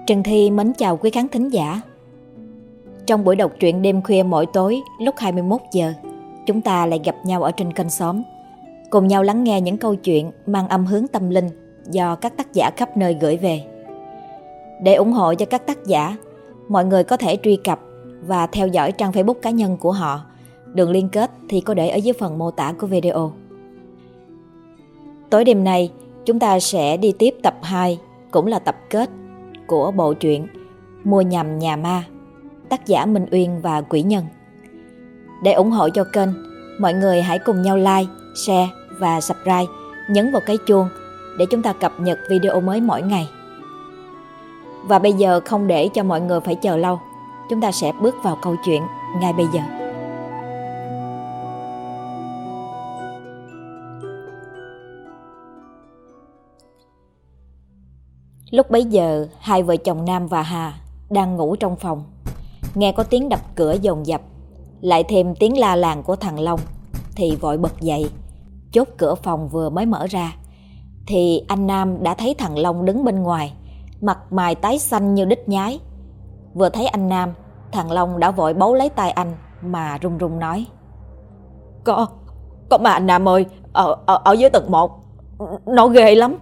Trần Thi mến chào quý khán thính giả. Trong buổi đọc truyện đêm khuya mỗi tối lúc 21 giờ, chúng ta lại gặp nhau ở trên kênh Xóm, cùng nhau lắng nghe những câu chuyện mang âm hướng tâm linh do các tác giả khắp nơi gửi về. Để ủng hộ cho các tác giả, mọi người có thể truy cập và theo dõi trang Facebook cá nhân của họ. Đường liên kết thì có để ở dưới phần mô tả của video. Tối đêm nay, chúng ta sẽ đi tiếp tập 2, cũng là tập kết của bộ truyện Mua Nhầm Nhà Ma, tác giả Minh Uyên và Quỷ Nhân. Để ủng hộ cho kênh, mọi người hãy cùng nhau like, share và subscribe, nhấn vào cái chuông để chúng ta cập nhật video mới mỗi ngày. Và bây giờ không để cho mọi người phải chờ lâu, chúng ta sẽ bước vào câu chuyện ngay bây giờ. Lúc bấy giờ, hai vợ chồng Nam và Hà đang ngủ trong phòng. Nghe có tiếng đập cửa dồn dập, lại thêm tiếng la làng của thằng Long, thì vội bật dậy. Chốt cửa phòng vừa mới mở ra, thì anh Nam đã thấy thằng Long đứng bên ngoài, mặt mày tái xanh như đít nhái. Vừa thấy anh Nam, thằng Long đã vội bấu lấy tay anh mà run run nói: Có mà anh Nam ơi, ở dưới tầng 1, nó ghê lắm.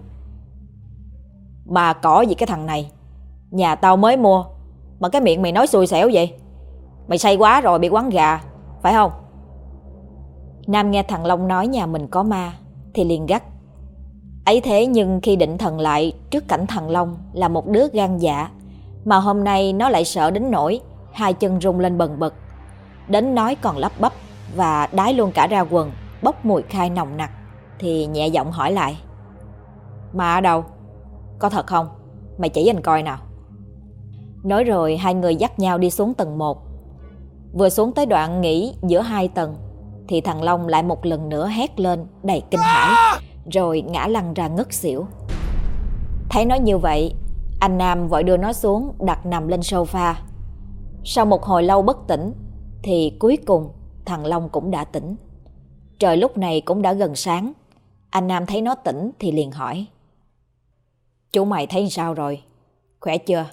Mà có gì cái thằng này, nhà tao mới mua mà cái miệng mày nói xui xẻo vậy? Mày say quá rồi bị quán gà, phải không? Nam nghe thằng Long nói nhà mình có ma thì liền gắt. Ấy thế nhưng khi định thần lại trước cảnh thằng Long là một đứa gan dạ, mà hôm nay nó lại sợ đến nỗi hai chân rung lên bần bật, đến nói còn lắp bắp và đái luôn cả ra quần, bốc mùi khai nồng nặc, thì nhẹ giọng hỏi lại: Ma ở đâu? Có thật không? Mày chỉ anh coi nào. Nói rồi hai người dắt nhau đi xuống tầng 1. Vừa xuống tới đoạn nghỉ giữa hai tầng thì thằng Long lại một lần nữa hét lên đầy kinh hãi, rồi ngã lăn ra ngất xỉu. Thấy nó như vậy, anh Nam vội đưa nó xuống đặt nằm lên sofa. Sau một hồi lâu bất tỉnh thì cuối cùng thằng Long cũng đã tỉnh. Trời lúc này cũng đã gần sáng. Anh Nam thấy nó tỉnh thì liền hỏi: Chú mày thấy sao rồi? Khỏe chưa?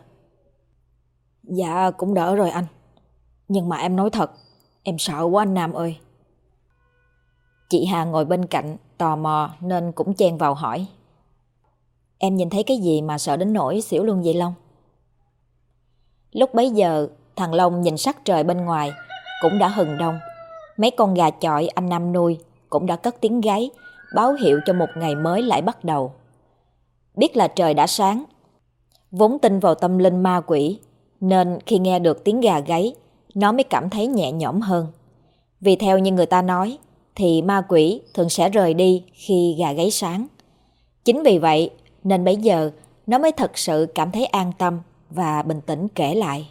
Dạ cũng đỡ rồi anh. Nhưng mà em nói thật, em sợ quá anh Nam ơi. Chị Hà ngồi bên cạnh tò mò nên cũng chen vào hỏi: Em nhìn thấy cái gì mà sợ đến nỗi xỉu luôn vậy Long? Lúc bấy giờ thằng Long nhìn sắc trời bên ngoài cũng đã hừng đông. Mấy con gà chọi anh Nam nuôi cũng đã cất tiếng gáy, báo hiệu cho một ngày mới lại bắt đầu. Biết là trời đã sáng, vốn tin vào tâm linh ma quỷ, nên khi nghe được tiếng gà gáy, nó mới cảm thấy nhẹ nhõm hơn. Vì theo như người ta nói, thì ma quỷ thường sẽ rời đi khi gà gáy sáng. Chính vì vậy nên bây giờ nó mới thật sự cảm thấy an tâm và bình tĩnh kể lại.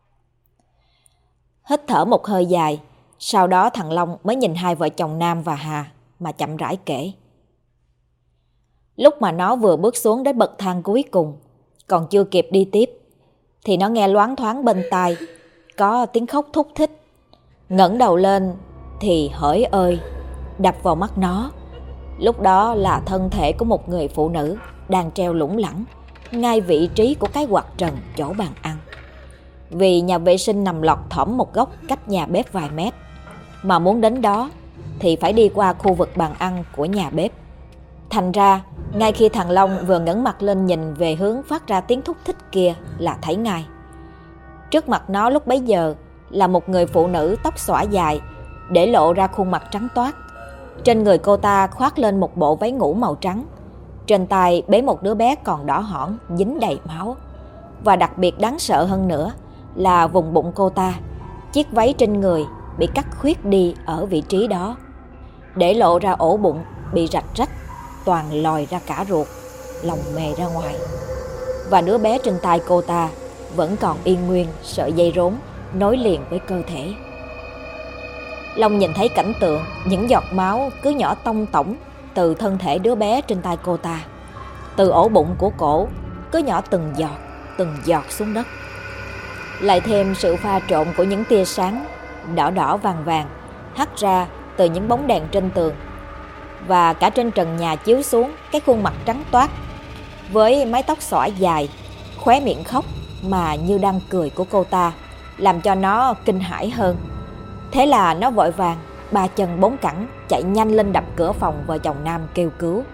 Hít thở một hơi dài, sau đó thằng Long mới nhìn hai vợ chồng Nam và Hà mà chậm rãi kể. Lúc mà nó vừa bước xuống đến bậc thang cuối cùng, còn chưa kịp đi tiếp, thì nó nghe loáng thoáng bên tai có tiếng khóc thúc thích. Ngẩng đầu lên thì hỡi ơi, đập vào mắt nó, lúc đó là thân thể của một người phụ nữ đang treo lủng lẳng ngay vị trí của cái quạt trần chỗ bàn ăn. Vì nhà vệ sinh nằm lọt thỏm một góc cách nhà bếp vài mét, mà muốn đến đó thì phải đi qua khu vực bàn ăn của nhà bếp. Thành ra, ngay khi thằng Long vừa ngẩng mặt lên nhìn về hướng phát ra tiếng thúc thích kia là thấy ngay. Trước mặt nó lúc bấy giờ là một người phụ nữ tóc xõa dài, để lộ ra khuôn mặt trắng toát. Trên người cô ta khoác lên một bộ váy ngủ màu trắng. Trên tay bế một đứa bé còn đỏ hỏn, dính đầy máu. Và đặc biệt đáng sợ hơn nữa là vùng bụng cô ta, chiếc váy trên người bị cắt khuyết đi ở vị trí đó, để lộ ra ổ bụng bị rạch rách, toàn lòi ra cả ruột, lòng mề ra ngoài. Và đứa bé trên tay cô ta vẫn còn yên nguyên sợi dây rốn nối liền với cơ thể. Long nhìn thấy cảnh tượng những giọt máu cứ nhỏ tông tổng từ thân thể đứa bé trên tay cô ta, từ ổ bụng của cổ cứ nhỏ từng giọt xuống đất. Lại thêm sự pha trộn của những tia sáng đỏ đỏ vàng vàng hắt ra từ những bóng đèn trên tường, và cả trên trần nhà chiếu xuống cái khuôn mặt trắng toát với mái tóc xõa dài, khóe miệng khóc mà như đang cười của cô ta, làm cho nó kinh hãi hơn. Thế là nó vội vàng ba chân bốn cẳng chạy nhanh lên đập cửa phòng vợ chồng Nam kêu cứu.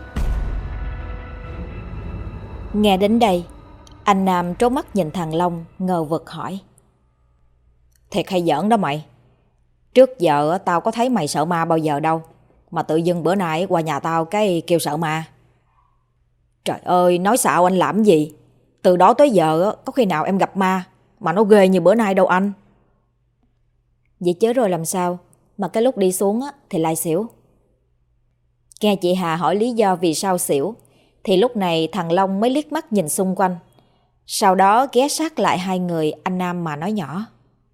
Nghe đến đây, anh Nam trố mắt nhìn thằng Long ngờ vực hỏi: Thiệt hay giỡn đó mày? Trước giờ tao có thấy mày sợ ma bao giờ đâu, mà tự dưng bữa nay qua nhà tao cái kêu sợ ma. Trời ơi, nói xạo anh làm gì? Từ đó tới giờ có khi nào em gặp ma mà nó ghê như bữa nay đâu anh. Vậy chứ rồi làm sao mà cái lúc đi xuống thì lại xỉu? Nghe chị Hà hỏi lý do vì sao xỉu, thì lúc này thằng Long mới liếc mắt nhìn xung quanh, sau đó ghé sát lại hai người anh Nam mà nói nhỏ.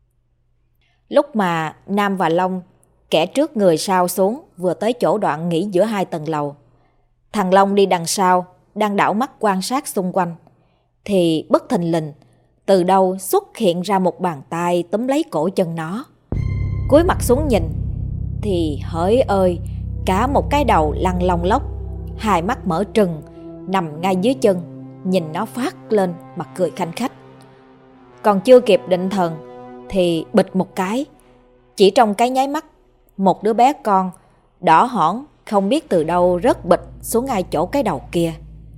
Lúc mà Nam và Long, kẻ trước người sau xuống, vừa tới chỗ đoạn nghỉ giữa hai tầng lầu, thằng Long đi đằng sau đang đảo mắt quan sát xung quanh, thì bất thình lình từ đâu xuất hiện ra một bàn tay túm lấy cổ chân nó. Cúi mặt xuống nhìn thì hỡi ơi, cả một cái đầu lăn lông lốc, hai mắt mở trừng nằm ngay dưới chân, nhìn nó phát lên mặt cười khanh khách. Còn chưa kịp định thần thì bịch một cái, chỉ trong cái nháy mắt, một đứa bé con đỏ hỏn không biết từ đâu rớt bịch xuống ngay chỗ cái đầu kia.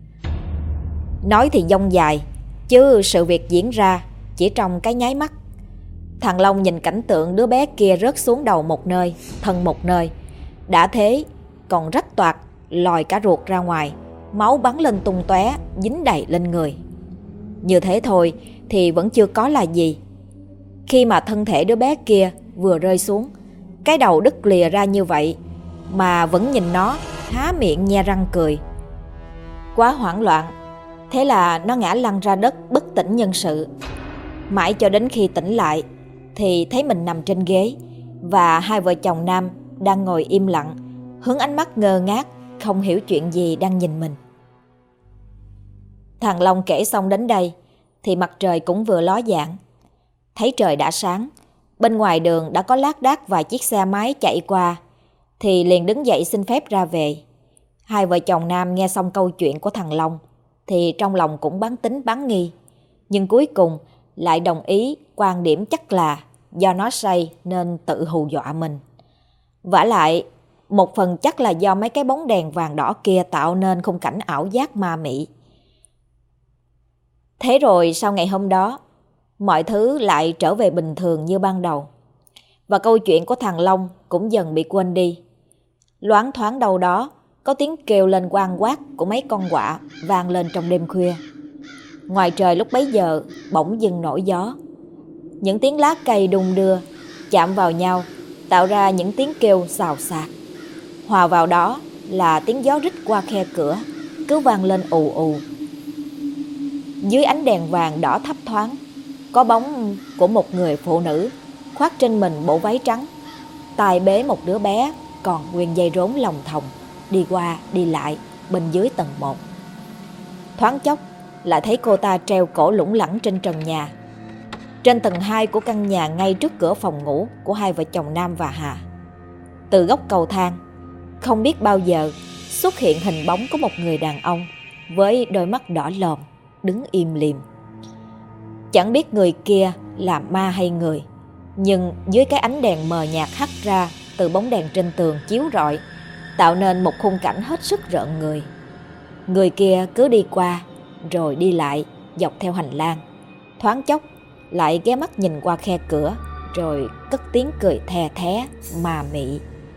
Nói thì dông dài, chứ sự việc diễn ra chỉ trong cái nháy mắt. Thằng Long nhìn cảnh tượng đứa bé kia rớt xuống đầu một nơi, thân một nơi, đã thế còn rách toạc, lòi cả ruột ra ngoài, máu bắn lên tung tóe, dính đầy lên người. Như thế thôi thì vẫn chưa có là gì. Khi mà thân thể đứa bé kia vừa rơi xuống, cái đầu đứt lìa ra như vậy mà vẫn nhìn nó há miệng nhe răng cười. Quá hoảng loạn, thế là nó ngã lăn ra đất bất tỉnh nhân sự. Mãi cho đến khi tỉnh lại thì thấy mình nằm trên ghế, và hai vợ chồng Nam đang ngồi im lặng, hướng ánh mắt ngơ ngác, không hiểu chuyện gì đang nhìn mình. Thằng Long kể xong đến đây thì mặt trời cũng vừa ló dạng. Thấy trời đã sáng, bên ngoài đường đã có lác đác vài chiếc xe máy chạy qua, thì liền đứng dậy xin phép ra về. Hai vợ chồng Nam nghe xong câu chuyện của thằng Long thì trong lòng cũng bán tính bán nghi, nhưng cuối cùng lại đồng ý quan điểm chắc là do nó say nên tự hù dọa mình. Vả lại, một phần chắc là do mấy cái bóng đèn vàng đỏ kia tạo nên khung cảnh ảo giác ma mị. Thế rồi sau ngày hôm đó, mọi thứ lại trở về bình thường như ban đầu, và câu chuyện của thằng Long cũng dần bị quên đi. Loáng thoáng đâu đó có tiếng kêu lên oang oát của mấy con quạ vang lên trong đêm khuya. Ngoài trời lúc bấy giờ bỗng dưng nổi gió. Những tiếng lá cây đung đưa chạm vào nhau tạo ra những tiếng kêu xào xạc. Hòa vào đó là tiếng gió rít qua khe cửa cứ vang lên ù ù. Dưới ánh đèn vàng đỏ thấp thoáng, có bóng của một người phụ nữ khoác trên mình bộ váy trắng, tay bế một đứa bé còn nguyên dây rốn lồng thòng, đi qua đi lại bên dưới tầng 1. Thoáng chốc lại thấy cô ta treo cổ lủng lẳng trên trần nhà, trên tầng 2 của căn nhà ngay trước cửa phòng ngủ của hai vợ chồng Nam và Hà. Từ góc cầu thang, không biết bao giờ xuất hiện hình bóng của một người đàn ông với đôi mắt đỏ lòm đứng im lìm. Chẳng biết người kia là ma hay người, nhưng dưới cái ánh đèn mờ nhạt hắt ra từ bóng đèn trên tường chiếu rọi, tạo nên một khung cảnh hết sức rợn người. Người kia cứ đi qua rồi đi lại dọc theo hành lang, thoáng chốc lại ghé mắt nhìn qua khe cửa, rồi cất tiếng cười the thé ma mị.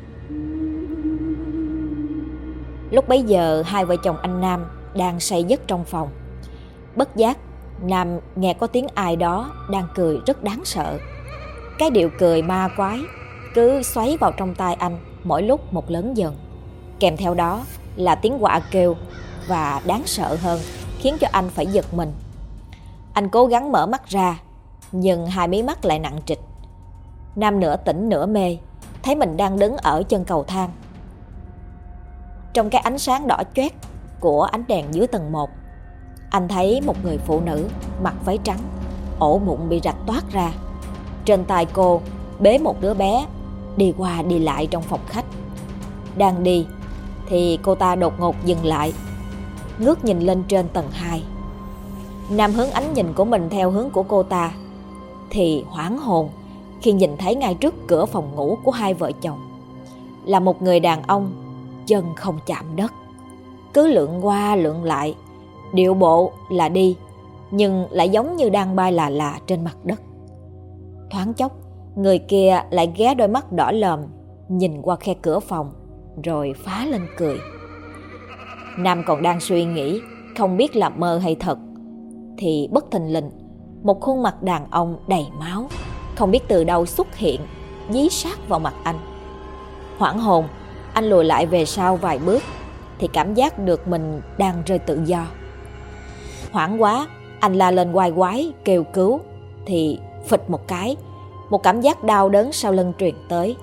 Lúc bấy giờ hai vợ chồng anh Nam đang say giấc trong phòng. Bất giác Nam nghe có tiếng ai đó đang cười rất đáng sợ. Cái điệu cười ma quái cứ xoáy vào trong tai anh mỗi lúc một lớn dần, kèm theo đó là tiếng quạ kêu, và đáng sợ hơn khiến cho anh phải giật mình. Anh cố gắng mở mắt ra, nhưng hai mí mắt lại nặng trịch. Nam nửa tỉnh nửa mê, thấy mình đang đứng ở chân cầu thang. Trong cái ánh sáng đỏ chót của ánh đèn dưới tầng 1, anh thấy một người phụ nữ mặc váy trắng, ổ bụng bị rạch toát ra. Trên tay cô bế một đứa bé, đi qua đi lại trong phòng khách. Đang đi thì cô ta đột ngột dừng lại, ngước nhìn lên trên tầng 2. Nam hướng ánh nhìn của mình theo hướng của cô ta thì hoảng hồn khi nhìn thấy ngay trước cửa phòng ngủ của hai vợ chồng là một người đàn ông chân không chạm đất, cứ lượn qua lượn lại, điệu bộ là đi nhưng lại giống như đang bay là trên mặt đất. Thoáng chốc, người kia lại ghé đôi mắt đỏ lòm nhìn qua khe cửa phòng rồi phá lên cười. Nam còn đang suy nghĩ không biết là mơ hay thật thì bất thình lình một khuôn mặt đàn ông đầy máu không biết từ đâu xuất hiện, dí sát vào mặt anh. Hoảng hồn, anh lùi lại về sau vài bước thì cảm giác được mình đang rơi tự do. Hoảng quá, anh la lên oai oái kêu cứu thì phịch một cái, một cảm giác đau đớn sau lưng truyền tới.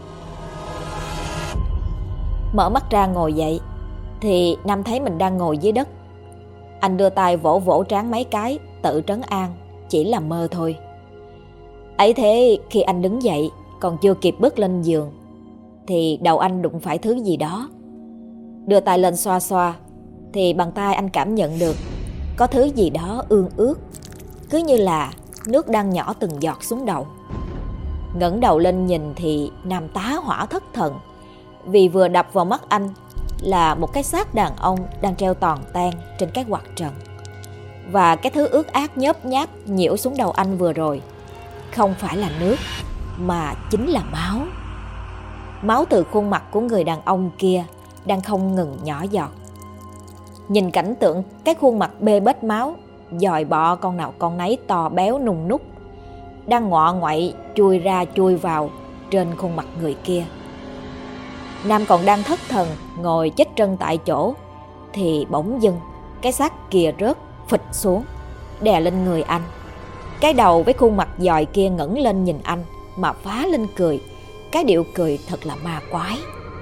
Mở mắt ra ngồi dậy thì Nam thấy mình đang ngồi dưới đất. Anh đưa tay vỗ vỗ trán mấy cái tự trấn an chỉ là mơ thôi. Ấy thế khi anh đứng dậy còn chưa kịp bước lên giường thì đầu anh đụng phải thứ gì đó. Đưa tay lên xoa xoa thì bàn tay anh cảm nhận được có thứ gì đó ương ướt, cứ như là nước đang nhỏ từng giọt xuống đầu. Ngẩng đầu lên nhìn thì Nam tá hỏa thất thần vì vừa đập vào mắt anh là một cái xác đàn ông đang treo toàn tan trên cái quạt trần. Và cái thứ ướt át nhớp nháp nhiễu xuống đầu anh vừa rồi không phải là nước mà chính là máu. Máu từ khuôn mặt của người đàn ông kia đang không ngừng nhỏ giọt. Nhìn cảnh tượng cái khuôn mặt bê bết máu, dòi bọ con nào con nấy to béo nung núc, đang ngọ ngoậy chui ra chui vào trên khuôn mặt người kia. Nam còn đang thất thần ngồi chết trân tại chỗ thì bỗng dưng cái xác kia rớt phịch xuống, đè lên người anh. Cái đầu với khuôn mặt dòi kia ngẩng lên nhìn anh mà phá lên cười, cái điệu cười thật là ma quái.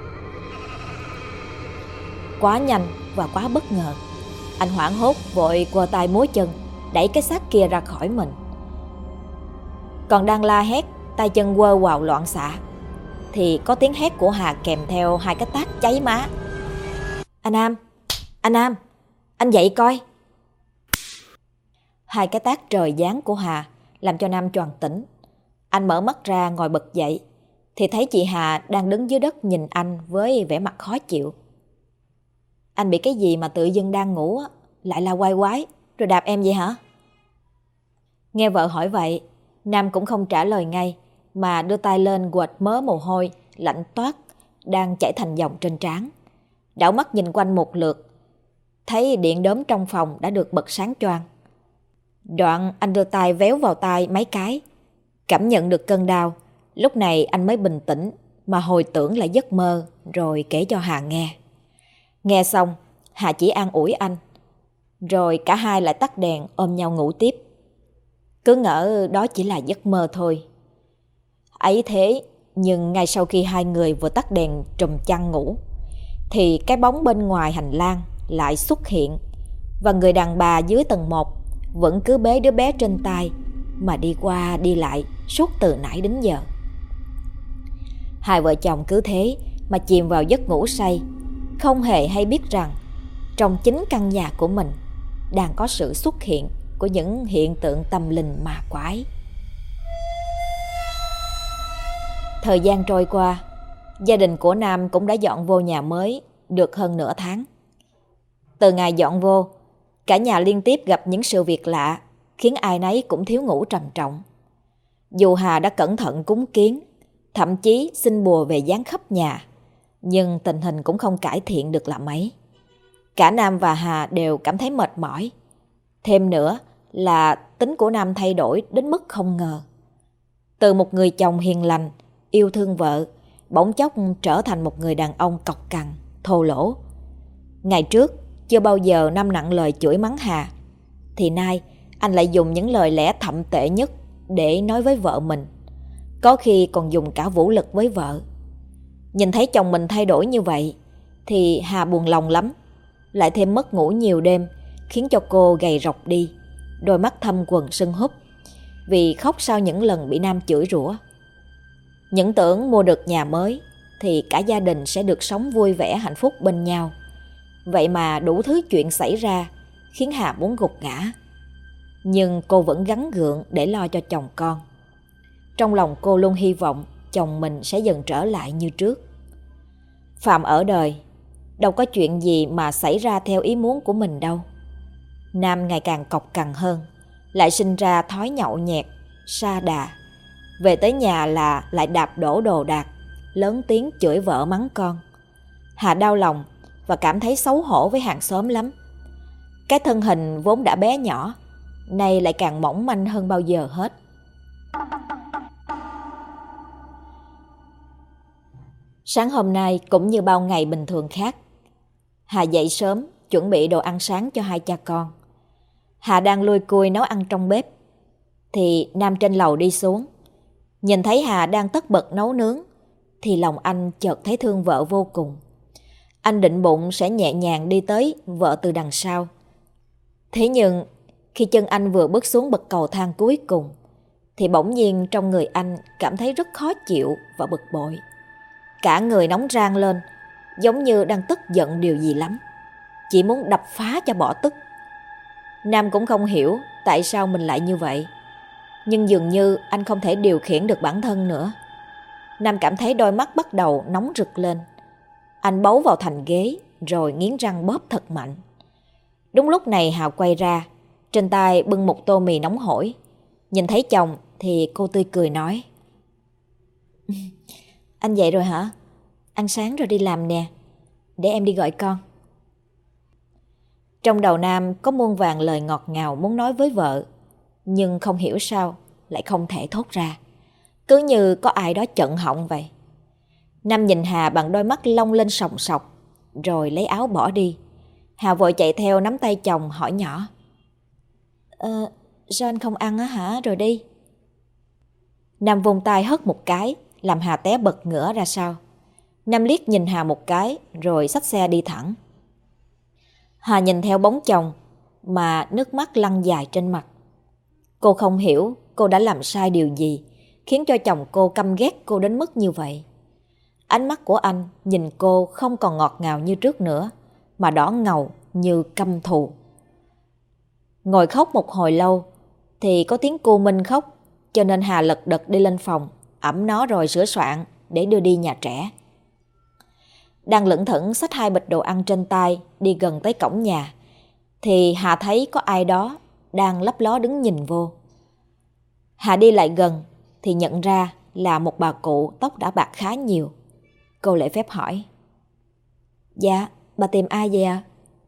Quá nhanh và quá bất ngờ, anh hoảng hốt vội quơ tay múa chân đẩy cái xác kia ra khỏi mình. Còn đang la hét, tay chân quơ quào loạn xạ thì có tiếng hét của Hà kèm theo hai cái tát cháy má. Anh Nam, anh dậy coi. Hai cái tát trời giáng của Hà làm cho Nam choàng tỉnh. Anh mở mắt ra ngồi bật dậy thì thấy chị Hà đang đứng dưới đất nhìn anh với vẻ mặt khó chịu. Anh bị cái gì mà tự dưng đang ngủ lại la quai quái rồi đạp em vậy hả? Nghe vợ hỏi vậy, Nam cũng không trả lời ngay mà đưa tay lên quệt mớ mồ hôi lạnh toát đang chảy thành dòng trên trán. Đảo mắt nhìn quanh một lượt, thấy điện đóm trong phòng đã được bật sáng choang. Đoạn anh đưa tay véo vào tai mấy cái, cảm nhận được cơn đau. Lúc này anh mới bình tĩnh mà hồi tưởng lại giấc mơ rồi kể cho Hà nghe. Nghe xong, Hà chỉ an ủi anh, rồi cả hai lại tắt đèn ôm nhau ngủ tiếp. Cứ ngỡ đó chỉ là giấc mơ thôi. Ấy thế, nhưng ngay sau khi hai người vừa tắt đèn trùm chăn ngủ, thì cái bóng bên ngoài hành lang lại xuất hiện, và người đàn bà dưới tầng 1 vẫn cứ bế đứa bé trên tay mà đi qua đi lại suốt từ nãy đến giờ. Hai vợ chồng cứ thế mà chìm vào giấc ngủ say, không hề hay biết rằng trong chính căn nhà của mình đang có sự xuất hiện của những hiện tượng tâm linh ma quái. Thời gian trôi qua, gia đình của Nam cũng đã dọn vô nhà mới được hơn nửa tháng. Từ ngày dọn vô, cả nhà liên tiếp gặp những sự việc lạ khiến ai nấy cũng thiếu ngủ trầm trọng. Dù Hà đã cẩn thận cúng kiến, thậm chí xin bùa về giáng khắp nhà, nhưng tình hình cũng không cải thiện được là mấy. Cả Nam và Hà đều cảm thấy mệt mỏi. Thêm nữa là tính của Nam thay đổi đến mức không ngờ. Từ một người chồng hiền lành, yêu thương vợ, bỗng chốc trở thành một người đàn ông cọc cằn, thô lỗ. Ngày trước, chưa bao giờ Nam nặng lời chửi mắng Hà, thì nay anh lại dùng những lời lẽ thậm tệ nhất để nói với vợ mình. Có khi còn dùng cả vũ lực với vợ. Nhìn thấy chồng mình thay đổi như vậy thì Hà buồn lòng lắm. Lại thêm mất ngủ nhiều đêm khiến cho cô gầy rộc đi, đôi mắt thâm quầng sưng húp vì khóc sau những lần bị Nam chửi rủa. Những tưởng mua được nhà mới thì cả gia đình sẽ được sống vui vẻ hạnh phúc bên nhau. Vậy mà đủ thứ chuyện xảy ra khiến Hà muốn gục ngã. nhưng cô vẫn gắng gượng để lo cho chồng con. Trong lòng cô luôn hy vọng chồng mình sẽ dần trở lại như trước. Phàm ở đời, đâu có chuyện gì mà xảy ra theo ý muốn của mình đâu. Nam ngày càng cọc cằn hơn, lại sinh ra thói nhậu nhẹt, sa đà. Về tới nhà là lại đạp đổ đồ đạc, lớn tiếng chửi vợ mắng con. Hà đau lòng và cảm thấy xấu hổ với hàng xóm lắm. Cái thân hình vốn đã bé nhỏ, nay lại càng mỏng manh hơn bao giờ hết. Sáng hôm nay cũng như bao ngày bình thường khác, Hà dậy sớm chuẩn bị đồ ăn sáng cho hai cha con. Hà đang lui cui nấu ăn trong bếp thì Nam trên lầu đi xuống. Nhìn thấy Hà đang tất bật nấu nướng thì lòng anh chợt thấy thương vợ vô cùng. Anh định bụng sẽ nhẹ nhàng đi tới vợ từ đằng sau. Thế nhưng khi chân anh vừa bước xuống bậc cầu thang cuối cùng thì bỗng nhiên trong người anh cảm thấy rất khó chịu và bực bội. Cả người nóng rang lên, giống như đang tức giận điều gì lắm, chỉ muốn đập phá cho bỏ tức. Nam cũng không hiểu tại sao mình lại như vậy, nhưng dường như anh không thể điều khiển được bản thân nữa. Nam cảm thấy đôi mắt bắt đầu nóng rực lên. Anh bấu vào thành ghế rồi nghiến răng bóp thật mạnh. Đúng lúc này Hà quay ra, trên tay bưng một tô mì nóng hổi. Nhìn thấy chồng thì cô tươi cười nói: Anh dậy rồi hả? Ăn sáng rồi đi làm nè, để em đi gọi con. Trong đầu Nam có muôn vàn lời ngọt ngào muốn nói với vợ, nhưng không hiểu sao lại không thể thốt ra, cứ như có ai đó chặn họng vậy. Nam nhìn Hà bằng đôi mắt long lên sòng sọc, rồi lấy áo bỏ đi. Hà vội chạy theo nắm tay chồng hỏi nhỏ: Sao anh không ăn á hả, rồi đi. Nam vung tay hất một cái, làm Hà té bật ngửa ra sau. Nam liếc nhìn Hà một cái, rồi xách xe đi thẳng. Hà nhìn theo bóng chồng mà nước mắt lăn dài trên mặt. Cô không hiểu cô đã làm sai điều gì khiến cho chồng cô căm ghét cô đến mức như vậy. Ánh mắt của anh nhìn cô không còn ngọt ngào như trước nữa, mà đỏ ngầu như căm thù. Ngồi khóc một hồi lâu thì có tiếng cu Minh khóc, cho nên Hà lật đật đi lên phòng ẵm nó rồi sửa soạn để đưa đi nhà trẻ. Đang lững thững xách 2 bịch đồ ăn trên tay đi gần tới cổng nhà thì Hà thấy có ai đó đang lấp ló đứng nhìn vô. Hà đi lại gần thì nhận ra là một bà cụ tóc đã bạc khá nhiều. Cô lễ phép hỏi: Dạ, bà tìm ai vậy ạ?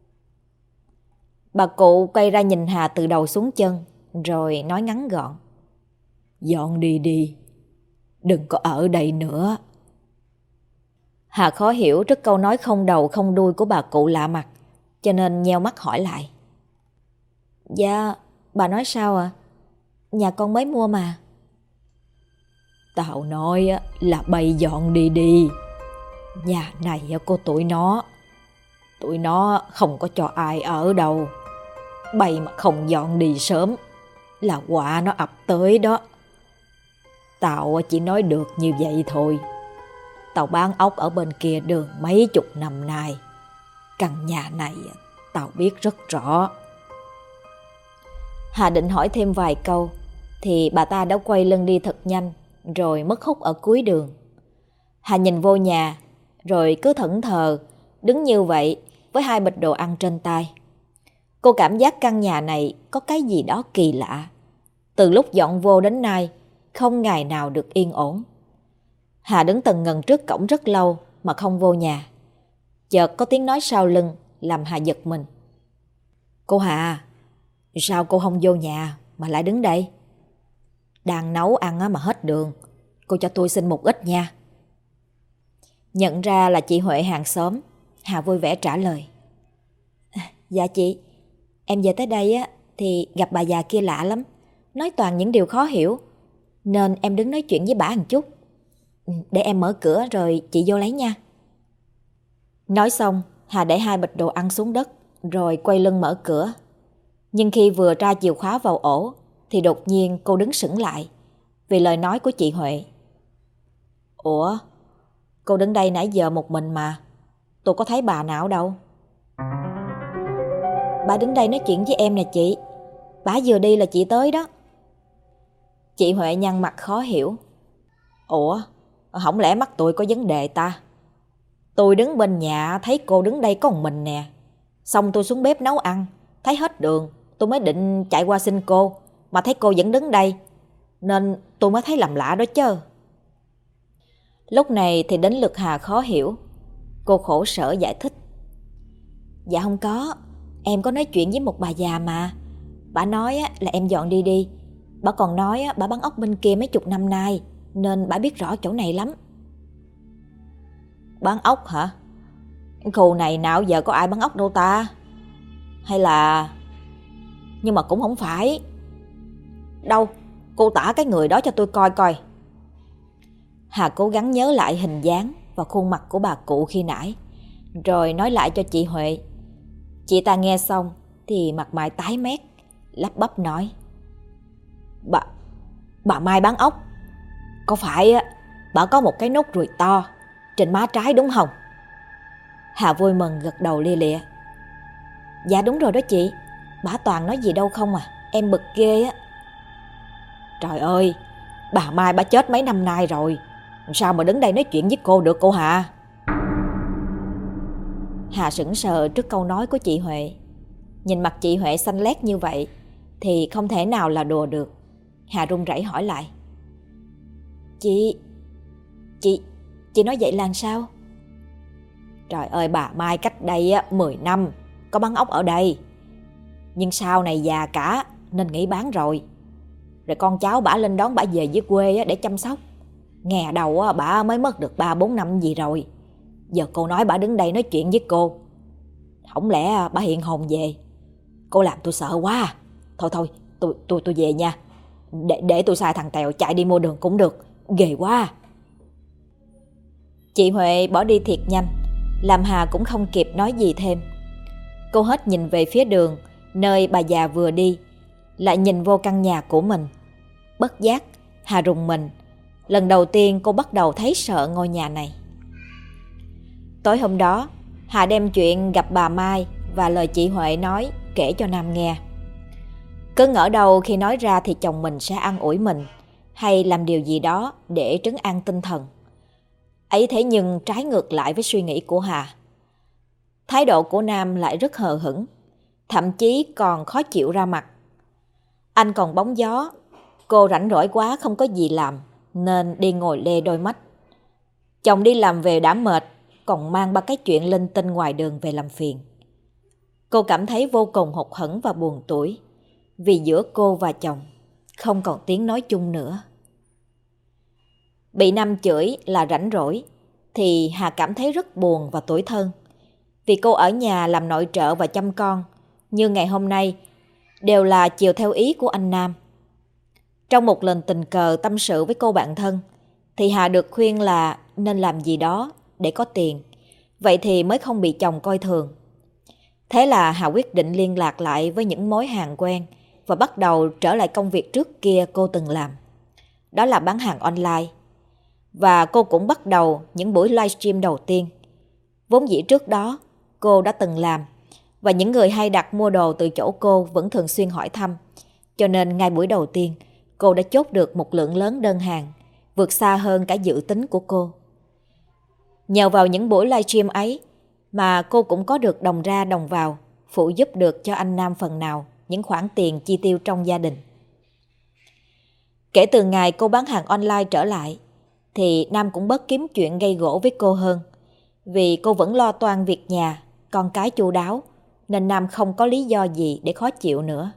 Bà cụ quay ra nhìn Hà từ đầu xuống chân, rồi nói ngắn gọn: Dọn đi đi, đừng có ở đây nữa. Hà khó hiểu trước câu nói không đầu không đuôi của bà cụ lạ mặt, cho nên nheo mắt hỏi lại: Dạ, bà nói sao ạ? Nhà con mới mua mà. Tao nói là bay dọn đi đi. Nhà này của tụi nó không có cho ai ở đâu. Bay mà không dọn đi sớm là quả nó ập tới đó. Tao chỉ nói được như vậy thôi. Tao bán ốc ở bên kia đường mấy chục năm nay. Căn nhà này tao biết rất rõ. Hà định hỏi thêm vài câu thì bà ta đã quay lưng đi thật nhanh, rồi mất hút ở cuối đường. Hà nhìn vô nhà rồi cứ thẫn thờ đứng như vậy với 2 bịch đồ ăn trên tay. Cô cảm giác căn nhà này có cái gì đó kỳ lạ. Từ lúc dọn vô đến nay không ngày nào được yên ổn. Hà đứng tần ngần trước cổng rất lâu mà không vô nhà. Chợt có tiếng nói sau lưng làm Hà giật mình. Cô Hà, sao cô không vô nhà mà lại đứng đây? Đang nấu ăn mà hết đường, cô cho tôi xin một ít nha. Nhận ra là chị Huệ hàng xóm, Hà vui vẻ trả lời: Dạ chị, em về tới đây thì gặp bà già kia lạ lắm, nói toàn những điều khó hiểu, nên em đứng nói chuyện với bà một chút. Để em mở cửa rồi chị vô lấy nha. Nói xong, Hà để 2 bịch đồ ăn xuống đất rồi quay lưng mở cửa. Nhưng khi vừa tra chìa khóa vào ổ thì đột nhiên cô đứng sững lại vì lời nói của chị Huệ. Ủa, cô đứng đây nãy giờ một mình mà, tôi có thấy bà nào đâu. Bà đứng đây nói chuyện với em nè chị. Bả vừa đi là chị tới đó. Chị Huệ nhăn mặt khó hiểu. Ủa, không lẽ mắt tôi có vấn đề ta? Tôi đứng bên nhà thấy cô đứng đây có một mình nè. Xong tôi xuống bếp nấu ăn, thấy hết đường, tôi mới định chạy qua xin cô, mà thấy cô vẫn đứng đây, nên tôi mới thấy lầm lạ đó chứ. Lúc này thì đến lượt Hà khó hiểu. Cô khổ sở giải thích. Dạ không có, em có nói chuyện với một bà già mà. Bà nói là em dọn đi đi. Bà còn nói bà bán ốc bên kia mấy chục năm nay, nên bà biết rõ chỗ này lắm. Bán ốc hả? Khu này nào giờ có ai bán ốc đâu ta? Hay là... Nhưng mà cũng không phải. Đâu, cô tả cái người đó cho tôi coi coi. Hà cố gắng nhớ lại hình dáng và khuôn mặt của bà cụ khi nãy, rồi nói lại cho chị Huệ. Chị ta nghe xong thì mặt mày tái mét, lắp bắp nói. Bà Mai bán ốc. Có phải bà có một cái nốt ruồi to trên má trái đúng không? Hà vui mừng gật đầu lia lịa. Dạ đúng rồi đó chị. Bà toàn nói gì đâu không à, em bực ghê á. Trời ơi, bà Mai bà chết mấy năm nay rồi, sao mà đứng đây nói chuyện với cô được cô Hà? Hà sững sờ trước câu nói của chị Huệ. Nhìn mặt chị Huệ xanh lét như vậy thì không thể nào là đùa được. Hà run rẩy hỏi lại. Chị nói vậy là sao? Trời ơi, bà Mai cách đây 10 năm có bán ốc ở đây, nhưng sau này già cả nên nghỉ bán rồi. Rồi con cháu bả lên đón bả về dưới quê để chăm sóc. Nghe đầu bả mới mất được 3-4 năm gì rồi. Giờ cô nói bả đứng đây nói chuyện với cô, không lẽ bả hiện hồn về? Cô làm tôi sợ quá. Thôi tôi về nha. Để tôi sai thằng Tèo chạy đi mua đường cũng được, ghê quá. Chị Huệ bỏ đi thiệt nhanh, làm Hà cũng không kịp nói gì thêm. Cô hết nhìn về phía đường nơi bà già vừa đi, lại nhìn vô căn nhà của mình. Bất giác Hà rùng mình. Lần đầu tiên cô bắt đầu thấy sợ ngôi nhà này. Tối hôm đó, Hà đem chuyện gặp bà Mai và lời chị Huệ nói kể cho Nam nghe. Cứ ngỡ đâu khi nói ra thì chồng mình sẽ an ủi mình, hay làm điều gì đó để trấn an tinh thần. Ấy thế nhưng trái ngược lại với suy nghĩ của Hà. Thái độ của Nam lại rất hờ hững, thậm chí còn khó chịu ra mặt. Anh còn bóng gió, cô rảnh rỗi quá không có gì làm nên đi ngồi lê đôi mắt. Chồng đi làm về đã mệt, còn mang ba cái chuyện linh tinh ngoài đường về làm phiền. Cô cảm thấy vô cùng hụt hẫng và buồn tủi, vì giữa cô và chồng không còn tiếng nói chung nữa. Bị Nam chửi là rảnh rỗi thì Hà cảm thấy rất buồn và tủi thân, vì cô ở nhà làm nội trợ và chăm con, như ngày hôm nay đều là chiều theo ý của anh Nam. Trong một lần tình cờ tâm sự với cô bạn thân, thì Hà được khuyên là nên làm gì đó để có tiền, vậy thì mới không bị chồng coi thường. Thế là Hà quyết định liên lạc lại với những mối hàng quen và bắt đầu trở lại công việc trước kia cô từng làm. Đó là bán hàng online. Và cô cũng bắt đầu những buổi livestream đầu tiên. Vốn dĩ trước đó cô đã từng làm, và những người hay đặt mua đồ từ chỗ cô vẫn thường xuyên hỏi thăm. Cho nên ngay buổi đầu tiên, cô đã chốt được một lượng lớn đơn hàng, vượt xa hơn cả dự tính của cô. Nhờ vào những buổi livestream ấy mà cô cũng có được đồng ra đồng vào, phụ giúp được cho anh Nam phần nào những khoản tiền chi tiêu trong gia đình. Kể từ ngày cô bán hàng online trở lại, thì Nam cũng bớt kiếm chuyện gây gổ với cô hơn. Vì cô vẫn lo toan việc nhà, con cái chu đáo, nên Nam không có lý do gì để khó chịu nữa.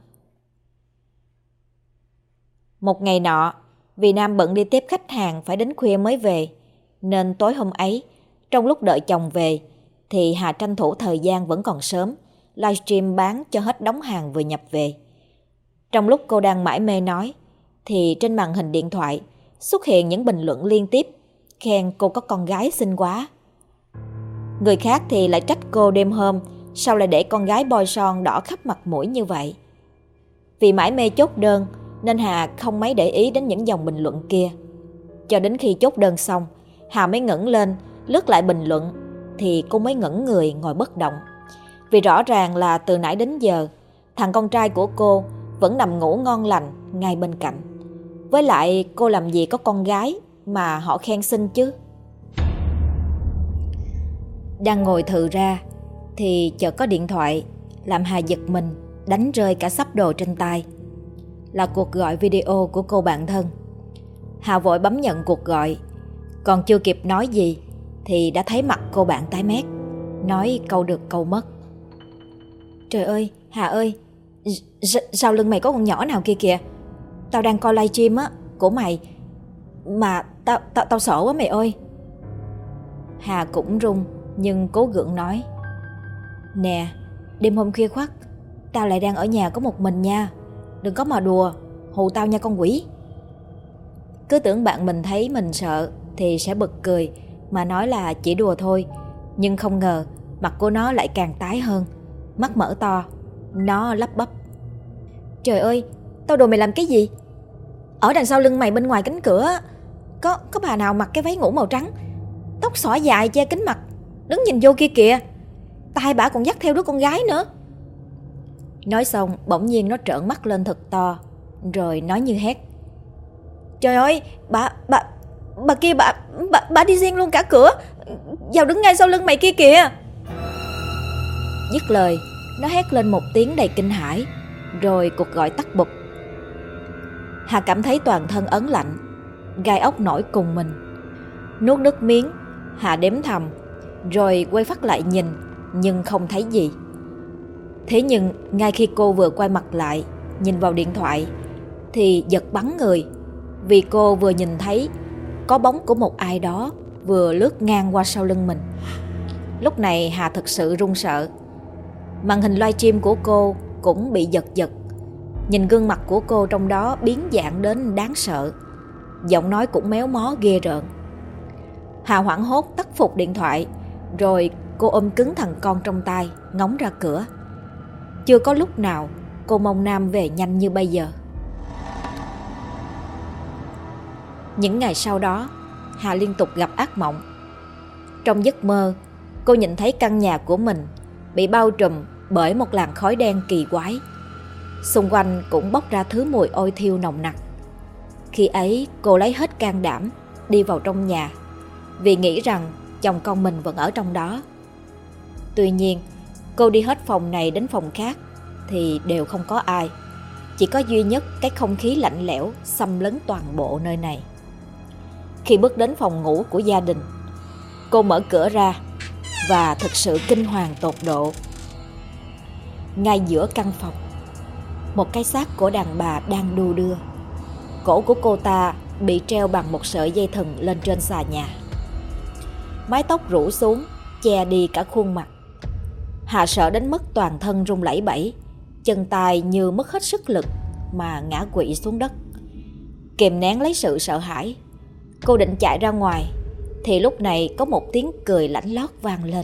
Một ngày nọ, vì Nam bận đi tiếp khách hàng phải đến khuya mới về, nên tối hôm ấy, trong lúc đợi chồng về, thì Hà tranh thủ thời gian vẫn còn sớm, livestream bán cho hết đống hàng vừa nhập về. Trong lúc cô đang mải mê nói, thì trên màn hình điện thoại xuất hiện những bình luận liên tiếp, khen cô có con gái xinh quá. Người khác thì lại trách cô đêm hôm sao lại để con gái bôi son đỏ khắp mặt mũi như vậy. Vì mải mê chốt đơn nên Hà không mấy để ý đến những dòng bình luận kia. Cho đến khi chốt đơn xong, Hà mới ngẩng lên lướt lại bình luận, thì cô mới ngẩn người ngồi bất động. Vì rõ ràng là từ nãy đến giờ, thằng con trai của cô vẫn nằm ngủ ngon lành ngay bên cạnh. Với lại cô làm gì có con gái mà họ khen xinh chứ. Đang ngồi thừ ra thì chợt có điện thoại làm Hà giật mình, đánh rơi cả sắp đồ trên tay. Là cuộc gọi video của cô bạn thân. Hà vội bấm nhận cuộc gọi. Còn chưa kịp nói gì thì đã thấy mặt cô bạn tái mét, nói câu được câu mất. Trời ơi, Hà ơi, sau lưng mày có con nhỏ nào kia kìa. Tao đang coi livestream á của mày mà tao sợ quá mày ơi. Hà cũng run nhưng cố gượng nói: Nè, đêm hôm khuya khoắt tao lại đang ở nhà có một mình nha. Đừng có mà đùa, hù tao nha con quỷ. Cứ tưởng bạn mình thấy mình sợ thì sẽ bật cười mà nói là chỉ đùa thôi. Nhưng không ngờ mặt của nó lại càng tái hơn, mắt mở to. Nó lắp bắp: Trời ơi, tao đùa mày làm cái gì? Ở đằng sau lưng mày bên ngoài cánh cửa có bà nào mặc cái váy ngủ màu trắng, tóc xõa dài che kín mặt, đứng nhìn vô kia kìa. Tai bả còn dắt theo đứa con gái nữa. Nói xong bỗng nhiên nó trợn mắt lên thật to, rồi nói như hét: Trời ơi, bà kia bà đi riêng luôn cả cửa, vào đứng ngay sau lưng mày kia kìa. Dứt lời, nó hét lên một tiếng đầy kinh hãi, rồi cuộc gọi tắt bụp. Hà cảm thấy toàn thân ớn lạnh, gai ốc nổi cùng mình. Nuốt nước miếng, Hà đếm thầm, rồi quay phát lại nhìn, nhưng không thấy gì. Thế nhưng ngay khi cô vừa quay mặt lại nhìn vào điện thoại thì giật bắn người, vì cô vừa nhìn thấy có bóng của một ai đó vừa lướt ngang qua sau lưng mình. Lúc này Hà thực sự run sợ. Màn hình livestream của cô cũng bị giật giật. Nhìn gương mặt của cô trong đó biến dạng đến đáng sợ, giọng nói cũng méo mó ghê rợn. Hà hoảng hốt tắt phục điện thoại, rồi cô ôm cứng thằng con trong tay, ngóng ra cửa. Chưa có lúc nào cô mong Nam về nhanh như bây giờ. Những ngày sau đó, Hà liên tục gặp ác mộng. Trong giấc mơ, cô nhìn thấy căn nhà của mình bị bao trùm bởi một làn khói đen kỳ quái. Xung quanh cũng bốc ra thứ mùi ôi thiêu nồng nặc. Khi ấy cô lấy hết can đảm đi vào trong nhà, vì nghĩ rằng chồng con mình vẫn ở trong đó. Tuy nhiên, cô đi hết phòng này đến phòng khác thì đều không có ai. Chỉ có duy nhất cái không khí lạnh lẽo xâm lấn toàn bộ nơi này. Khi bước đến phòng ngủ của gia đình, cô mở cửa ra và thực sự kinh hoàng tột độ. Ngay giữa căn phòng, một cái xác của đàn bà đang đu đưa. Cổ của cô ta bị treo bằng một sợi dây thừng lên trên xà nhà. Mái tóc rủ xuống, che đi cả khuôn mặt. Hà sợ đến mức toàn thân run lẩy bẩy, chân tay như mất hết sức lực mà ngã quỵ xuống đất. Kìm nén lấy sự sợ hãi, cô định chạy ra ngoài thì lúc này có một tiếng cười lạnh lót vang lên.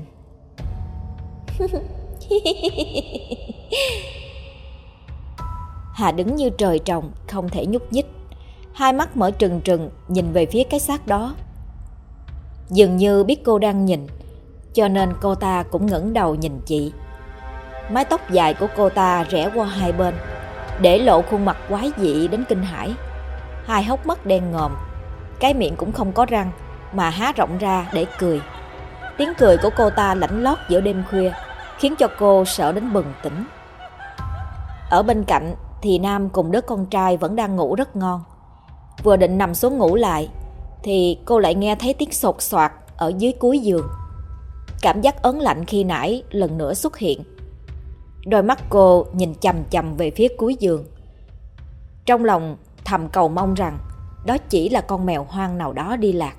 Hà đứng như trời trồng, không thể nhúc nhích, hai mắt mở trừng trừng nhìn về phía cái xác đó. Dường như biết cô đang nhìn, cho nên cô ta cũng ngẩng đầu nhìn chị. Mái tóc dài của cô ta rẽ qua hai bên, để lộ khuôn mặt quái dị đến kinh hãi. Hai hốc mắt đen ngòm, cái miệng cũng không có răng mà há rộng ra để cười. Tiếng cười của cô ta lạnh lót giữa đêm khuya, khiến cho cô sợ đến bừng tỉnh. Ở bên cạnh thì Nam cùng đứa con trai vẫn đang ngủ rất ngon. Vừa định nằm xuống ngủ lại thì cô lại nghe thấy tiếng sột soạt ở dưới cuối giường. Cảm giác ớn lạnh khi nãy lần nữa xuất hiện. Đôi mắt cô nhìn chằm chằm về phía cuối giường, trong lòng thầm cầu mong rằng đó chỉ là con mèo hoang nào đó đi lạc.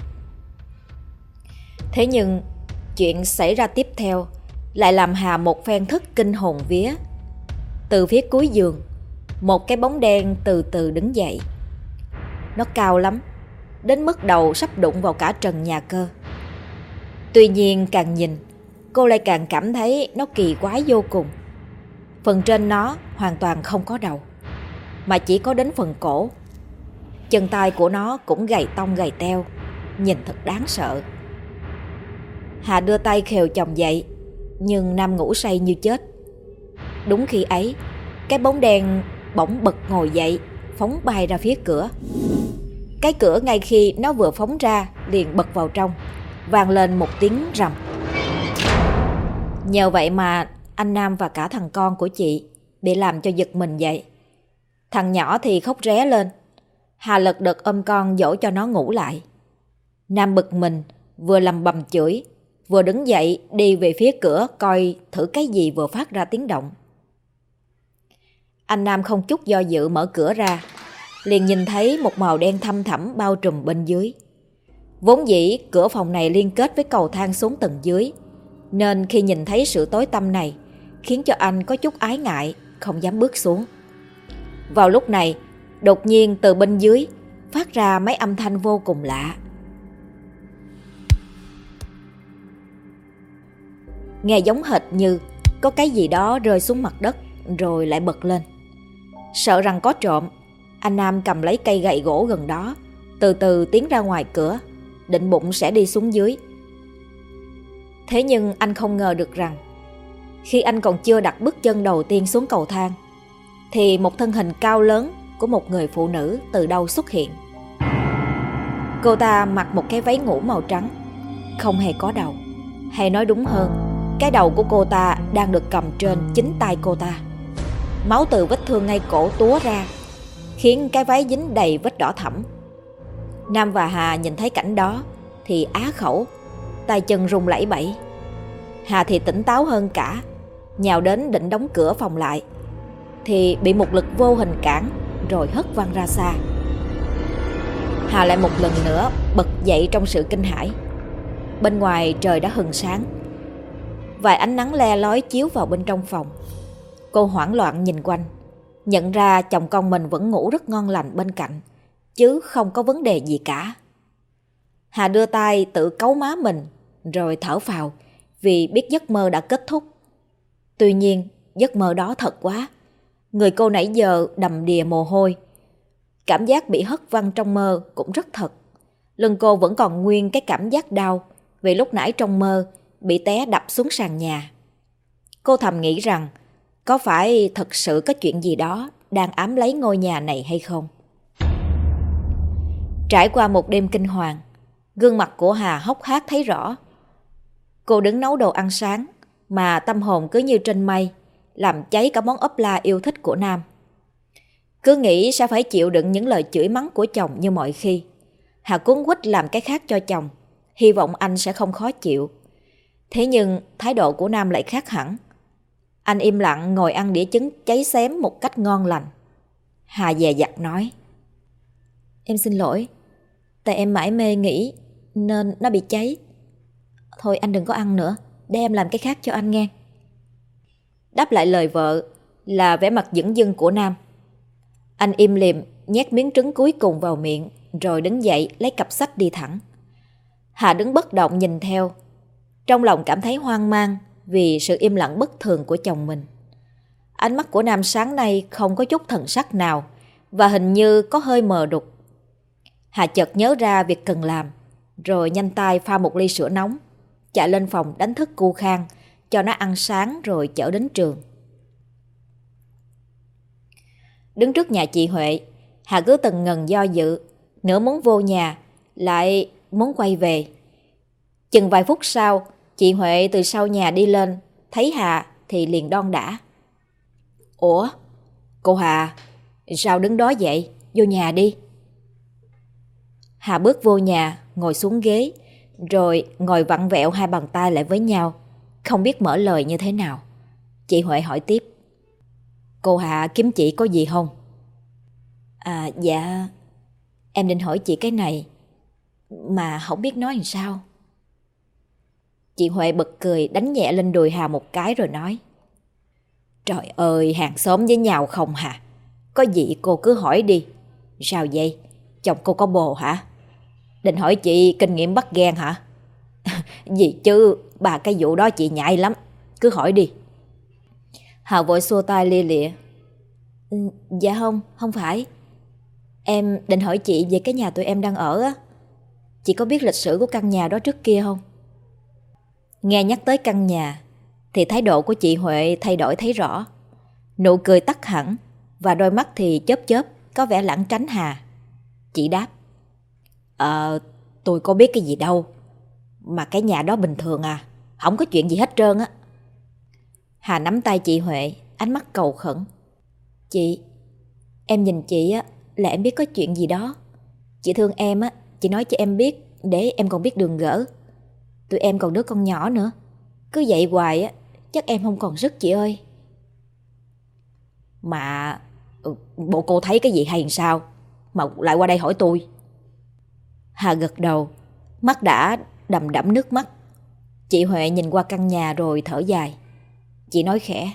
Thế nhưng chuyện xảy ra tiếp theo lại làm Hà một phen thức kinh hồn vía. Từ phía cuối giường, một cái bóng đen từ từ đứng dậy. Nó cao lắm, đến mức đầu sắp đụng vào cả trần nhà cơ. Tuy nhiên càng nhìn, cô lại càng cảm thấy nó kỳ quái vô cùng. Phần trên nó hoàn toàn không có đầu, mà chỉ có đến phần cổ. Chân tay của nó cũng gầy tông gầy teo, nhìn thật đáng sợ. Hà đưa tay khều chồng dậy, nhưng Nam ngủ say như chết. Đúng khi ấy, cái bóng đen bỗng bật ngồi dậy, phóng bay ra phía cửa. Cái cửa ngay khi nó vừa phóng ra liền bật vào trong, vang lên một tiếng rầm. Nhờ vậy mà anh Nam và cả thằng con của chị bị làm cho giật mình dậy. Thằng nhỏ thì khóc ré lên. Hà lật đật ôm con dỗ cho nó ngủ lại. Nam bực mình, vừa lầm bầm chửi, vừa đứng dậy đi về phía cửa coi thử cái gì vừa phát ra tiếng động. Anh Nam không chút do dự mở cửa ra, liền nhìn thấy một màu đen thăm thẳm bao trùm bên dưới. Vốn dĩ cửa phòng này liên kết với cầu thang xuống tầng dưới, nên khi nhìn thấy sự tối tăm này khiến cho anh có chút ái ngại, không dám bước xuống. Vào lúc này, đột nhiên từ bên dưới phát ra mấy âm thanh vô cùng lạ. Nghe giống hệt như có cái gì đó rơi xuống mặt đất rồi lại bật lên. Sợ rằng có trộm, anh Nam cầm lấy cây gậy gỗ gần đó, từ từ tiến ra ngoài cửa, định bụng sẽ đi xuống dưới. Thế nhưng anh không ngờ được rằng khi anh còn chưa đặt bước chân đầu tiên xuống cầu thang thì một thân hình cao lớn của một người phụ nữ từ đâu xuất hiện. Cô ta mặc một cái váy ngủ màu trắng, không hề có đầu, hay nói đúng hơn, cái đầu của cô ta đang được cầm trên chính tay cô ta. Máu từ vết thương ngay cổ túa ra, khiến cái váy dính đầy vết đỏ thẫm. Nam và Hà nhìn thấy cảnh đó thì á khẩu, tay chân run lẩy bẩy. Hà thì tỉnh táo hơn cả, nhào đến định đóng cửa phòng lại thì bị một lực vô hình cản rồi hất văng ra xa. Hà lại một lần nữa bật dậy trong sự kinh hãi. Bên ngoài trời đã hừng sáng, vài ánh nắng le lói chiếu vào bên trong phòng. Cô hoảng loạn nhìn quanh, nhận ra chồng con mình vẫn ngủ rất ngon lành bên cạnh, chứ không có vấn đề gì cả. Hà đưa tay tự cấu má mình rồi thở phào vì biết giấc mơ đã kết thúc. Tuy nhiên giấc mơ đó thật quá. Người cô nãy giờ đầm đìa mồ hôi. Cảm giác bị hất văng trong mơ cũng rất thật. Lưng cô vẫn còn nguyên cái cảm giác đau vì lúc nãy trong mơ bị té đập xuống sàn nhà. Cô thầm nghĩ rằng có phải thật sự có chuyện gì đó đang ám lấy ngôi nhà này hay không? Trải qua một đêm kinh hoàng, gương mặt của Hà hốc hác thấy rõ. Cô đứng nấu đồ ăn sáng mà tâm hồn cứ như trên mây, làm cháy cả món ốp la yêu thích của Nam. Cứ nghĩ sẽ phải chịu đựng những lời chửi mắng của chồng như mọi khi, Hà cuống quýt làm cái khác cho chồng, hy vọng anh sẽ không khó chịu. Thế nhưng thái độ của Nam lại khác hẳn. Anh im lặng ngồi ăn đĩa trứng cháy xém một cách ngon lành. Hà dè dặt nói: "Em xin lỗi, tại em mải mê nghĩ nên nó bị cháy. Thôi anh đừng có ăn nữa, để em làm cái khác cho anh nghe." Đáp lại lời vợ là vẻ mặt dửng dưng của Nam. Anh im lìm nhét miếng trứng cuối cùng vào miệng rồi đứng dậy lấy cặp sách đi thẳng. Hà đứng bất động nhìn theo, trong lòng cảm thấy hoang mang vì sự im lặng bất thường của chồng mình. Ánh mắt của Nam sáng nay không có chút thần sắc nào và hình như có hơi mờ đục. Hà chợt nhớ ra việc cần làm, rồi nhanh tay pha một ly sữa nóng, chạy lên phòng đánh thức cu Khang, cho nó ăn sáng rồi chở đến trường. Đứng trước nhà chị Huệ, Hà cứ từng ngần do dự, nửa muốn vô nhà, lại muốn quay về. Chừng vài phút sau, chị Huệ từ sau nhà đi lên, thấy Hà thì liền đon đả: "Ủa, cô Hà, sao đứng đó vậy? Vô nhà đi." Hà bước vô nhà, ngồi xuống ghế, rồi ngồi vặn vẹo hai bàn tay lại với nhau, không biết mở lời như thế nào. Chị Huệ hỏi tiếp: "Cô Hà kiếm chị có gì không?" "À dạ, em định hỏi chị cái này, mà không biết nói làm sao." Chị Huệ bật cười đánh nhẹ lên đùi Hà một cái rồi nói: "Trời ơi, hàng xóm với nhau không hả? Có gì cô cứ hỏi đi. Sao vậy? Chồng cô có bồ hả? Định hỏi chị kinh nghiệm bắt ghen hả?" "Gì chứ, bà cái vụ đó chị nhạy lắm. Cứ hỏi đi." Hà vội xua tay lia lịa: Dạ không phải. Em định hỏi chị về cái nhà tụi em đang ở á. Chị có biết lịch sử của căn nhà đó trước kia không?" Nghe nhắc tới căn nhà thì thái độ của chị Huệ thay đổi thấy rõ. Nụ cười tắt hẳn, và đôi mắt thì chớp chớp, có vẻ lảng tránh Hà. Chị đáp: Tôi có biết cái gì đâu, mà cái nhà đó bình thường à, không có chuyện gì hết trơn á. Hà nắm tay chị Huệ, ánh mắt cầu khẩn: Chị, em nhìn chị á là em biết có chuyện gì đó. Chị thương em á, chị nói cho em biết để em còn biết đường gỡ. Tụi em còn đứa con nhỏ nữa, cứ vậy hoài á chắc em không còn sức chị ơi. Mà bộ cô thấy cái gì hay làm sao mà lại qua đây hỏi tôi? Hà gật đầu, mắt đã đầm đẫm nước mắt. Chị Huệ nhìn qua căn nhà rồi thở dài. Chị nói khẽ: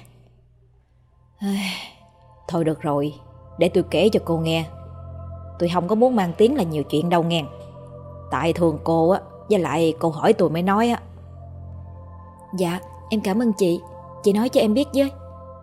Thôi được rồi, để tôi kể cho cô nghe. Tôi không có muốn mang tiếng là nhiều chuyện đâu nghe. Tại thương cô á, với lại cô hỏi tôi mới nói á. Dạ, em cảm ơn chị nói cho em biết với.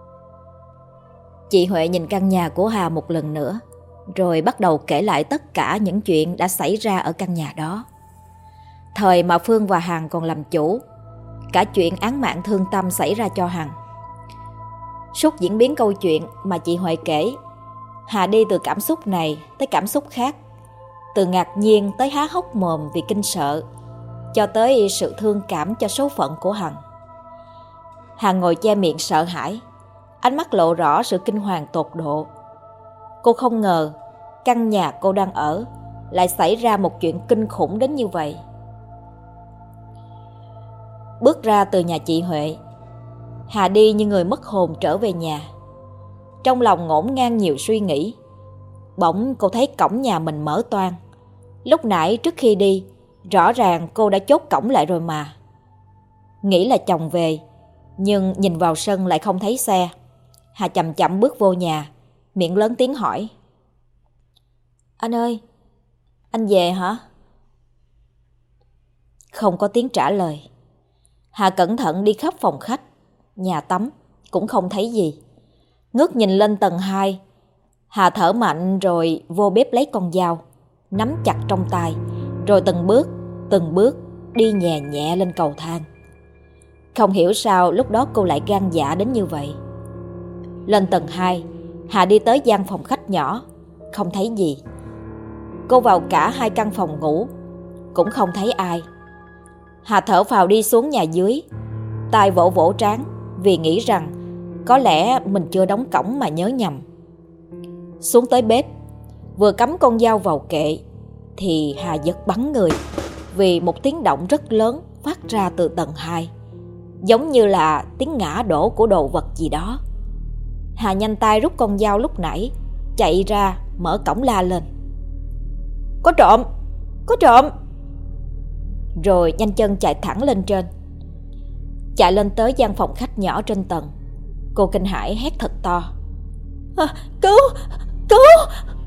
Chị Huệ nhìn căn nhà của Hà một lần nữa, rồi bắt đầu kể lại tất cả những chuyện đã xảy ra ở căn nhà đó. Thời mà Phương và Hằng còn làm chủ, cả chuyện án mạng thương tâm xảy ra cho Hằng. Suốt diễn biến câu chuyện mà chị Huệ kể, Hà đi từ cảm xúc này tới cảm xúc khác, từ ngạc nhiên tới há hốc mồm vì kinh sợ, cho tới sự thương cảm cho số phận của Hằng. Hằng ngồi che miệng sợ hãi, ánh mắt lộ rõ sự kinh hoàng tột độ. Cô không ngờ căn nhà cô đang ở lại xảy ra một chuyện kinh khủng đến như vậy. Bước ra từ nhà chị Huệ, Hà đi như người mất hồn trở về nhà. Trong lòng ngổn ngang nhiều suy nghĩ. Bỗng cô thấy cổng nhà mình mở toang. Lúc nãy trước khi đi, rõ ràng cô đã chốt cổng lại rồi mà. Nghĩ là chồng về, nhưng nhìn vào sân lại không thấy xe. Hà chậm chậm bước vô nhà, miệng lớn tiếng hỏi: Anh ơi, anh về hả? Không có tiếng trả lời. Hà cẩn thận đi khắp phòng khách, nhà tắm, cũng không thấy gì. Ngước nhìn lên tầng 2, Hà thở mạnh rồi vô bếp lấy con dao, nắm chặt trong tay, rồi từng bước đi nhẹ nhẹ lên cầu thang. Không hiểu sao lúc đó cô lại gan dạ đến như vậy. Lên tầng 2, Hà đi tới gian phòng khách nhỏ, không thấy gì. Cô vào cả 2 căn phòng ngủ, cũng không thấy ai. Hà thở phào đi xuống nhà dưới, tay vỗ vỗ trán vì nghĩ rằng có lẽ mình chưa đóng cổng mà nhớ nhầm. Xuống tới bếp, vừa cắm con dao vào kệ thì Hà giật bắn người vì một tiếng động rất lớn phát ra từ tầng 2, giống như là tiếng ngã đổ của đồ vật gì đó. Hà nhanh tay rút con dao lúc nãy, chạy ra mở cổng la lên: Có trộm! Có trộm! Rồi nhanh chân chạy thẳng lên trên. Chạy lên tới gian phòng khách nhỏ trên tầng, cô kinh hãi hét thật to: Cứu! Cứu!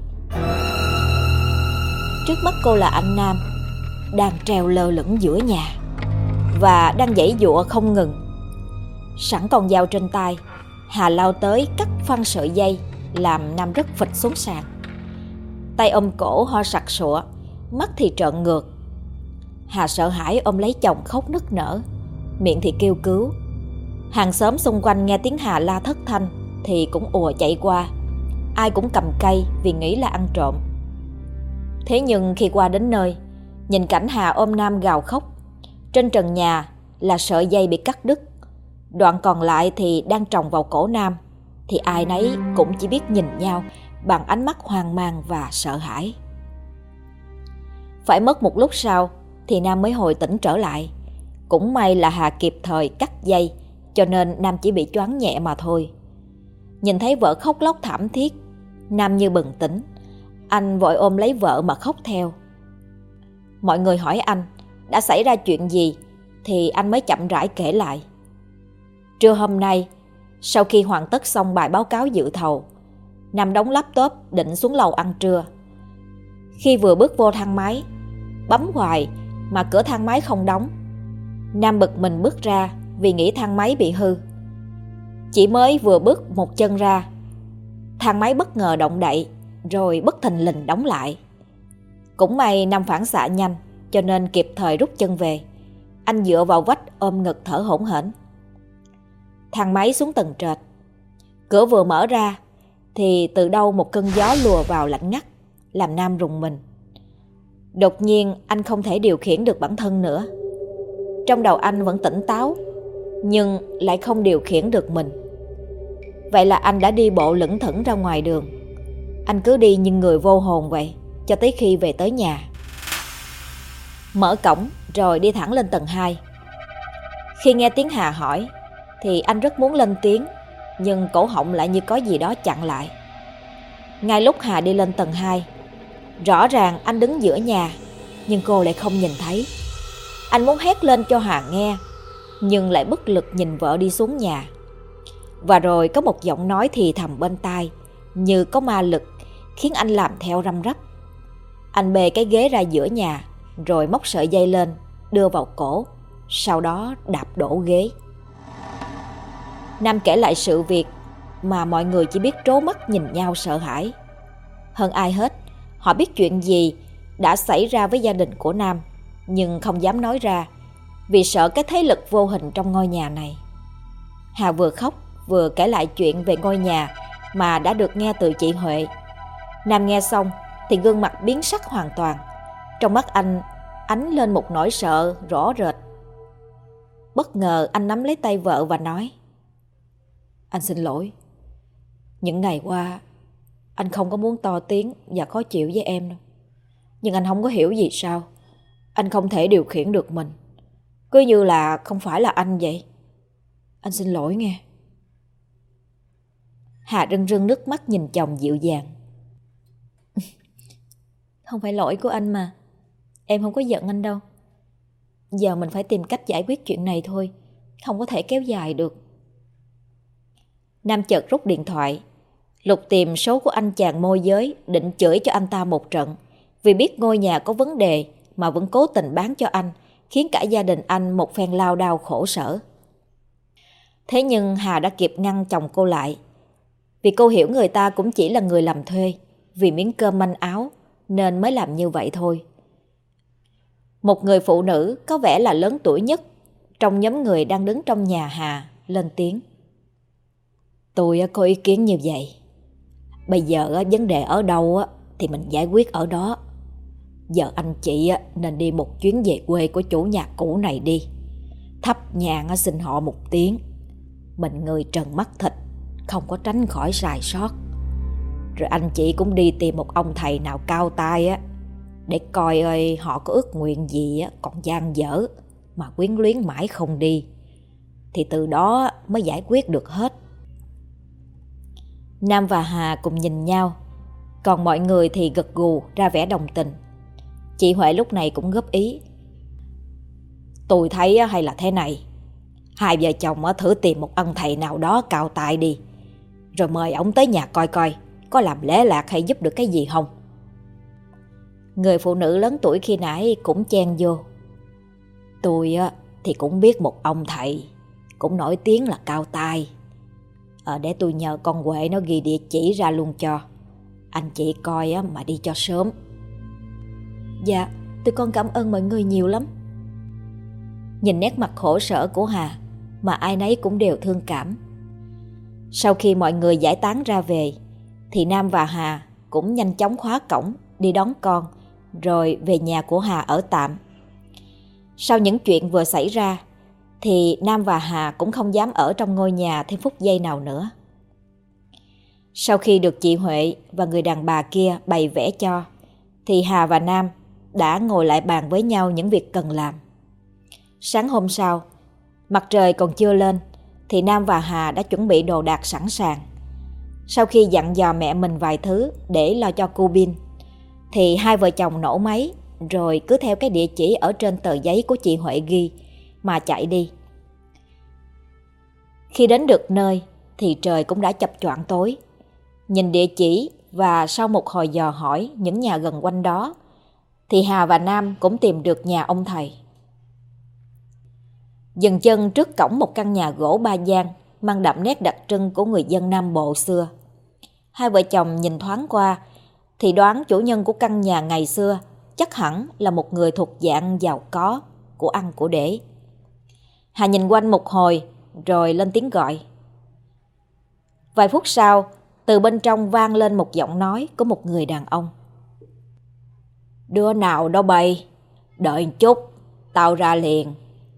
Trước mắt cô là anh Nam đang treo lơ lửng giữa nhà và đang giãy giụa không ngừng. Sẵn con dao trên tay, Hà lao tới cắt phăng sợi dây làm Nam rất phịch xuống sàn. Tay ôm cổ ho sặc sụa, mắt thì trợn ngược. Hà sợ hãi ôm lấy chồng khóc nức nở, miệng thì kêu cứu. Hàng xóm xung quanh nghe tiếng Hà la thất thanh thì cũng ùa chạy qua. Ai cũng cầm cây vì nghĩ là ăn trộm. Thế nhưng khi qua đến nơi, nhìn cảnh Hà ôm Nam gào khóc, trên trần nhà là sợi dây bị cắt đứt, đoạn còn lại thì đang tròng vào cổ Nam, thì ai nấy cũng chỉ biết nhìn nhau bằng ánh mắt hoang mang và sợ hãi. Phải mất một lúc sau thì Nam mới hồi tỉnh trở lại. Cũng may là Hà kịp thời cắt dây, cho nên Nam chỉ bị choáng nhẹ mà thôi. Nhìn thấy vợ khóc lóc thảm thiết, Nam như bừng tỉnh. Anh vội ôm lấy vợ mà khóc theo. Mọi người hỏi anh đã xảy ra chuyện gì thì anh mới chậm rãi kể lại. Trưa hôm nay, sau khi hoàn tất xong bài báo cáo dự thầu, Nam đóng laptop định xuống lầu ăn trưa. Khi vừa bước vô thang máy, bấm hoài mà cửa thang máy không đóng. Nam bực mình bước ra vì nghĩ thang máy bị hư. Chỉ mới vừa bước một chân ra, thang máy bất ngờ động đậy rồi bất thình lình đóng lại. Cũng may Nam phản xạ nhanh cho nên kịp thời rút chân về. Anh dựa vào vách ôm ngực thở hổn hển. Thang máy xuống tầng trệt. Cửa vừa mở ra, thì từ đâu một cơn gió lùa vào lạnh ngắt, làm Nam rùng mình. Đột nhiên anh không thể điều khiển được bản thân nữa. Trong đầu anh vẫn tỉnh táo, nhưng lại không điều khiển được mình. Vậy là anh đã đi bộ lững thững ra ngoài đường. Anh cứ đi như người vô hồn vậy, cho tới khi về tới nhà. Mở cổng rồi đi thẳng lên tầng 2. Khi nghe tiếng Hà hỏi thì anh rất muốn lên tiếng, nhưng cổ họng lại như có gì đó chặn lại. Ngay lúc Hà đi lên tầng 2, rõ ràng anh đứng giữa nhà, nhưng cô lại không nhìn thấy. Anh muốn hét lên cho Hà nghe, nhưng lại bất lực nhìn vợ đi xuống nhà. Và rồi có một giọng nói thì thầm bên tai, như có ma lực, khiến anh làm theo răm rắp. Anh bê cái ghế ra giữa nhà, rồi móc sợi dây lên, đưa vào cổ, sau đó đạp đổ ghế. Nam kể lại sự việc mà mọi người chỉ biết trố mắt nhìn nhau sợ hãi. Hơn ai hết, họ biết chuyện gì đã xảy ra với gia đình của Nam, nhưng không dám nói ra, vì sợ cái thế lực vô hình trong ngôi nhà này. Hà vừa khóc vừa kể lại chuyện về ngôi nhà mà đã được nghe từ chị Huệ. Nam nghe xong thì gương mặt biến sắc hoàn toàn. Trong mắt anh ánh lên một nỗi sợ rõ rệt. Bất ngờ anh nắm lấy tay vợ và nói: "Anh xin lỗi. Những ngày qua anh không có muốn to tiếng và khó chịu với em đâu. Nhưng anh không có hiểu vì sao anh không thể điều khiển được mình. Cứ như là không phải là anh vậy. Anh xin lỗi nghe." Hà rưng rưng nước mắt nhìn chồng dịu dàng. "Không phải lỗi của anh mà. Em không có giận anh đâu. Giờ mình phải tìm cách giải quyết chuyện này thôi. Không có thể kéo dài được." Nam chợt rút điện thoại, lục tìm số của anh chàng môi giới, định chửi cho anh ta một trận, vì biết ngôi nhà có vấn đề mà vẫn cố tình bán cho anh, khiến cả gia đình anh một phen lao đao khổ sở. Thế nhưng Hà đã kịp ngăn chồng cô lại, vì cô hiểu người ta cũng chỉ là người làm thuê, vì miếng cơm manh áo nên mới làm như vậy thôi. Một người phụ nữ có vẻ là lớn tuổi nhất trong nhóm người đang đứng trong nhà Hà lên tiếng: "Tôi có ý kiến như vậy. Bây giờ vấn đề ở đâu thì mình giải quyết ở đó. Giờ anh chị nên đi một chuyến về quê của chủ nhà cũ này đi. Thắp nhang xin họ một tiếng. Mình người trần mắt thịt, không có tránh khỏi sai sót. Rồi anh chị cũng đi tìm một ông thầy nào cao tay để coi ơi họ có ước nguyện gì còn dang dở mà quyến luyến mãi không đi. Thì từ đó mới giải quyết được hết." Nam và Hà cùng nhìn nhau, còn mọi người thì gật gù ra vẻ đồng tình. Chị Huệ lúc này cũng góp ý: "Tôi thấy hay là thế này, hai vợ chồng thử tìm một ông thầy nào đó cao tay đi, rồi mời ổng tới nhà coi coi có làm lễ lạc hay giúp được cái gì không." Người phụ nữ lớn tuổi khi nãy cũng chen vô: "Tôi thì cũng biết một ông thầy, cũng nổi tiếng là cao tay. Để tôi nhờ con Huệ nó ghi địa chỉ ra luôn cho. Anh chị coi mà đi cho sớm." "Dạ, tụi con cảm ơn mọi người nhiều lắm." Nhìn nét mặt khổ sở của Hà mà ai nấy cũng đều thương cảm. Sau khi mọi người giải tán ra về thì Nam và Hà cũng nhanh chóng khóa cổng đi đón con, rồi về nhà của Hà ở tạm. Sau những chuyện vừa xảy ra thì Nam và Hà cũng không dám ở trong ngôi nhà thêm phút giây nào nữa. Sau khi được chị Huệ và người đàn bà kia bày vẽ cho, thì Hà và Nam đã ngồi lại bàn với nhau những việc cần làm. Sáng hôm sau, mặt trời còn chưa lên thì Nam và Hà đã chuẩn bị đồ đạc sẵn sàng. Sau khi dặn dò mẹ mình vài thứ để lo cho cô Bin, thì hai vợ chồng nổ máy, rồi cứ theo cái địa chỉ ở trên tờ giấy của chị Huệ ghi mà chạy đi. Khi đến được nơi thì trời cũng đã chập choạng tối. Nhìn địa chỉ và sau một hồi dò hỏi những nhà gần quanh đó, thì Hà và Nam cũng tìm được nhà ông thầy. Dừng chân trước cổng một căn nhà gỗ ba gian mang đậm nét đặc trưng của người dân Nam Bộ xưa. Hai vợ chồng nhìn thoáng qua thì đoán chủ nhân của căn nhà ngày xưa chắc hẳn là một người thuộc dạng giàu có, của ăn của để. Hà nhìn quanh một hồi rồi lên tiếng gọi. Vài phút sau, Từ bên trong vang lên một giọng nói của một người đàn ông. Đứa nào đó bay, đợi một chút, tao ra liền.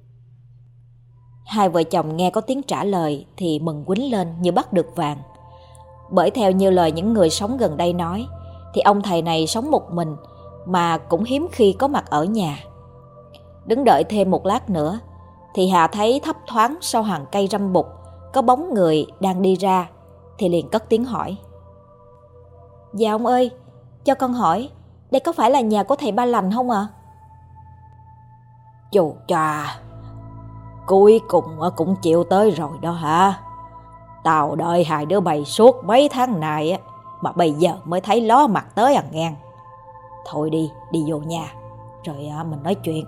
Hai vợ chồng nghe có tiếng trả lời thì mừng quýnh lên như bắt được vàng. Bởi theo như lời những người sống gần đây nói, thì ông thầy này sống một mình mà cũng hiếm khi có mặt ở nhà. Đứng đợi thêm một lát nữa thì Hà thấy thấp thoáng sau hàng cây râm bụt có bóng người đang đi ra, thì liền cất tiếng hỏi. Dạ ông ơi, cho con hỏi, đây có phải là nhà của thầy Ba Lành không ạ? Chù chà, cuối cùng cũng chịu tới rồi đó hả? Tao đợi hai đứa bay suốt mấy tháng này mà bây giờ mới thấy ló mặt tới à ngang. Thôi đi, đi vô nhà, rồi mình nói chuyện.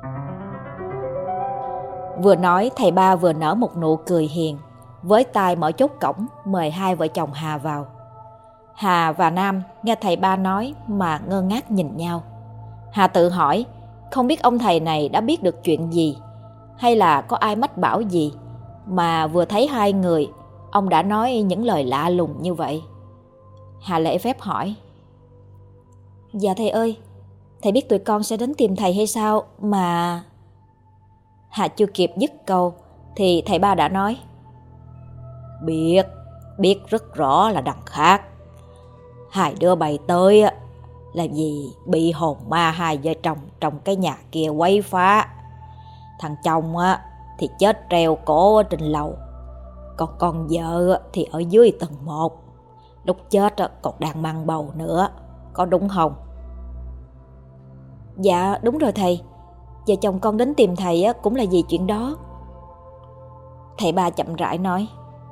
Vừa nói thầy Ba vừa nở một nụ cười hiền, với tay mở chốt cổng mời hai vợ chồng Hà vào. Hà và Nam nghe thầy Ba nói mà ngơ ngác nhìn nhau. Hà tự hỏi không biết ông thầy này đã biết được chuyện gì, hay là có ai mách bảo gì mà vừa thấy hai người ông đã nói những lời lạ lùng như vậy. Hà lễ phép hỏi. Dạ thầy ơi, thầy biết tụi con sẽ đến tìm thầy hay sao mà... Hà chưa kịp dứt câu thì thầy Ba đã nói. Biết rất rõ là đằng khác. Hai đứa bay tới là vì bị hồn ma hai vợ chồng trong cái nhà kia quấy phá. Thằng chồng thì chết treo cổ ở trên lầu, còn con vợ thì ở dưới tầng 1. Lúc chết còn đang mang bầu nữa, có đúng không? Dạ đúng rồi thầy, vợ chồng con đến tìm thầy cũng là vì chuyện đó. Thầy Ba chậm rãi nói.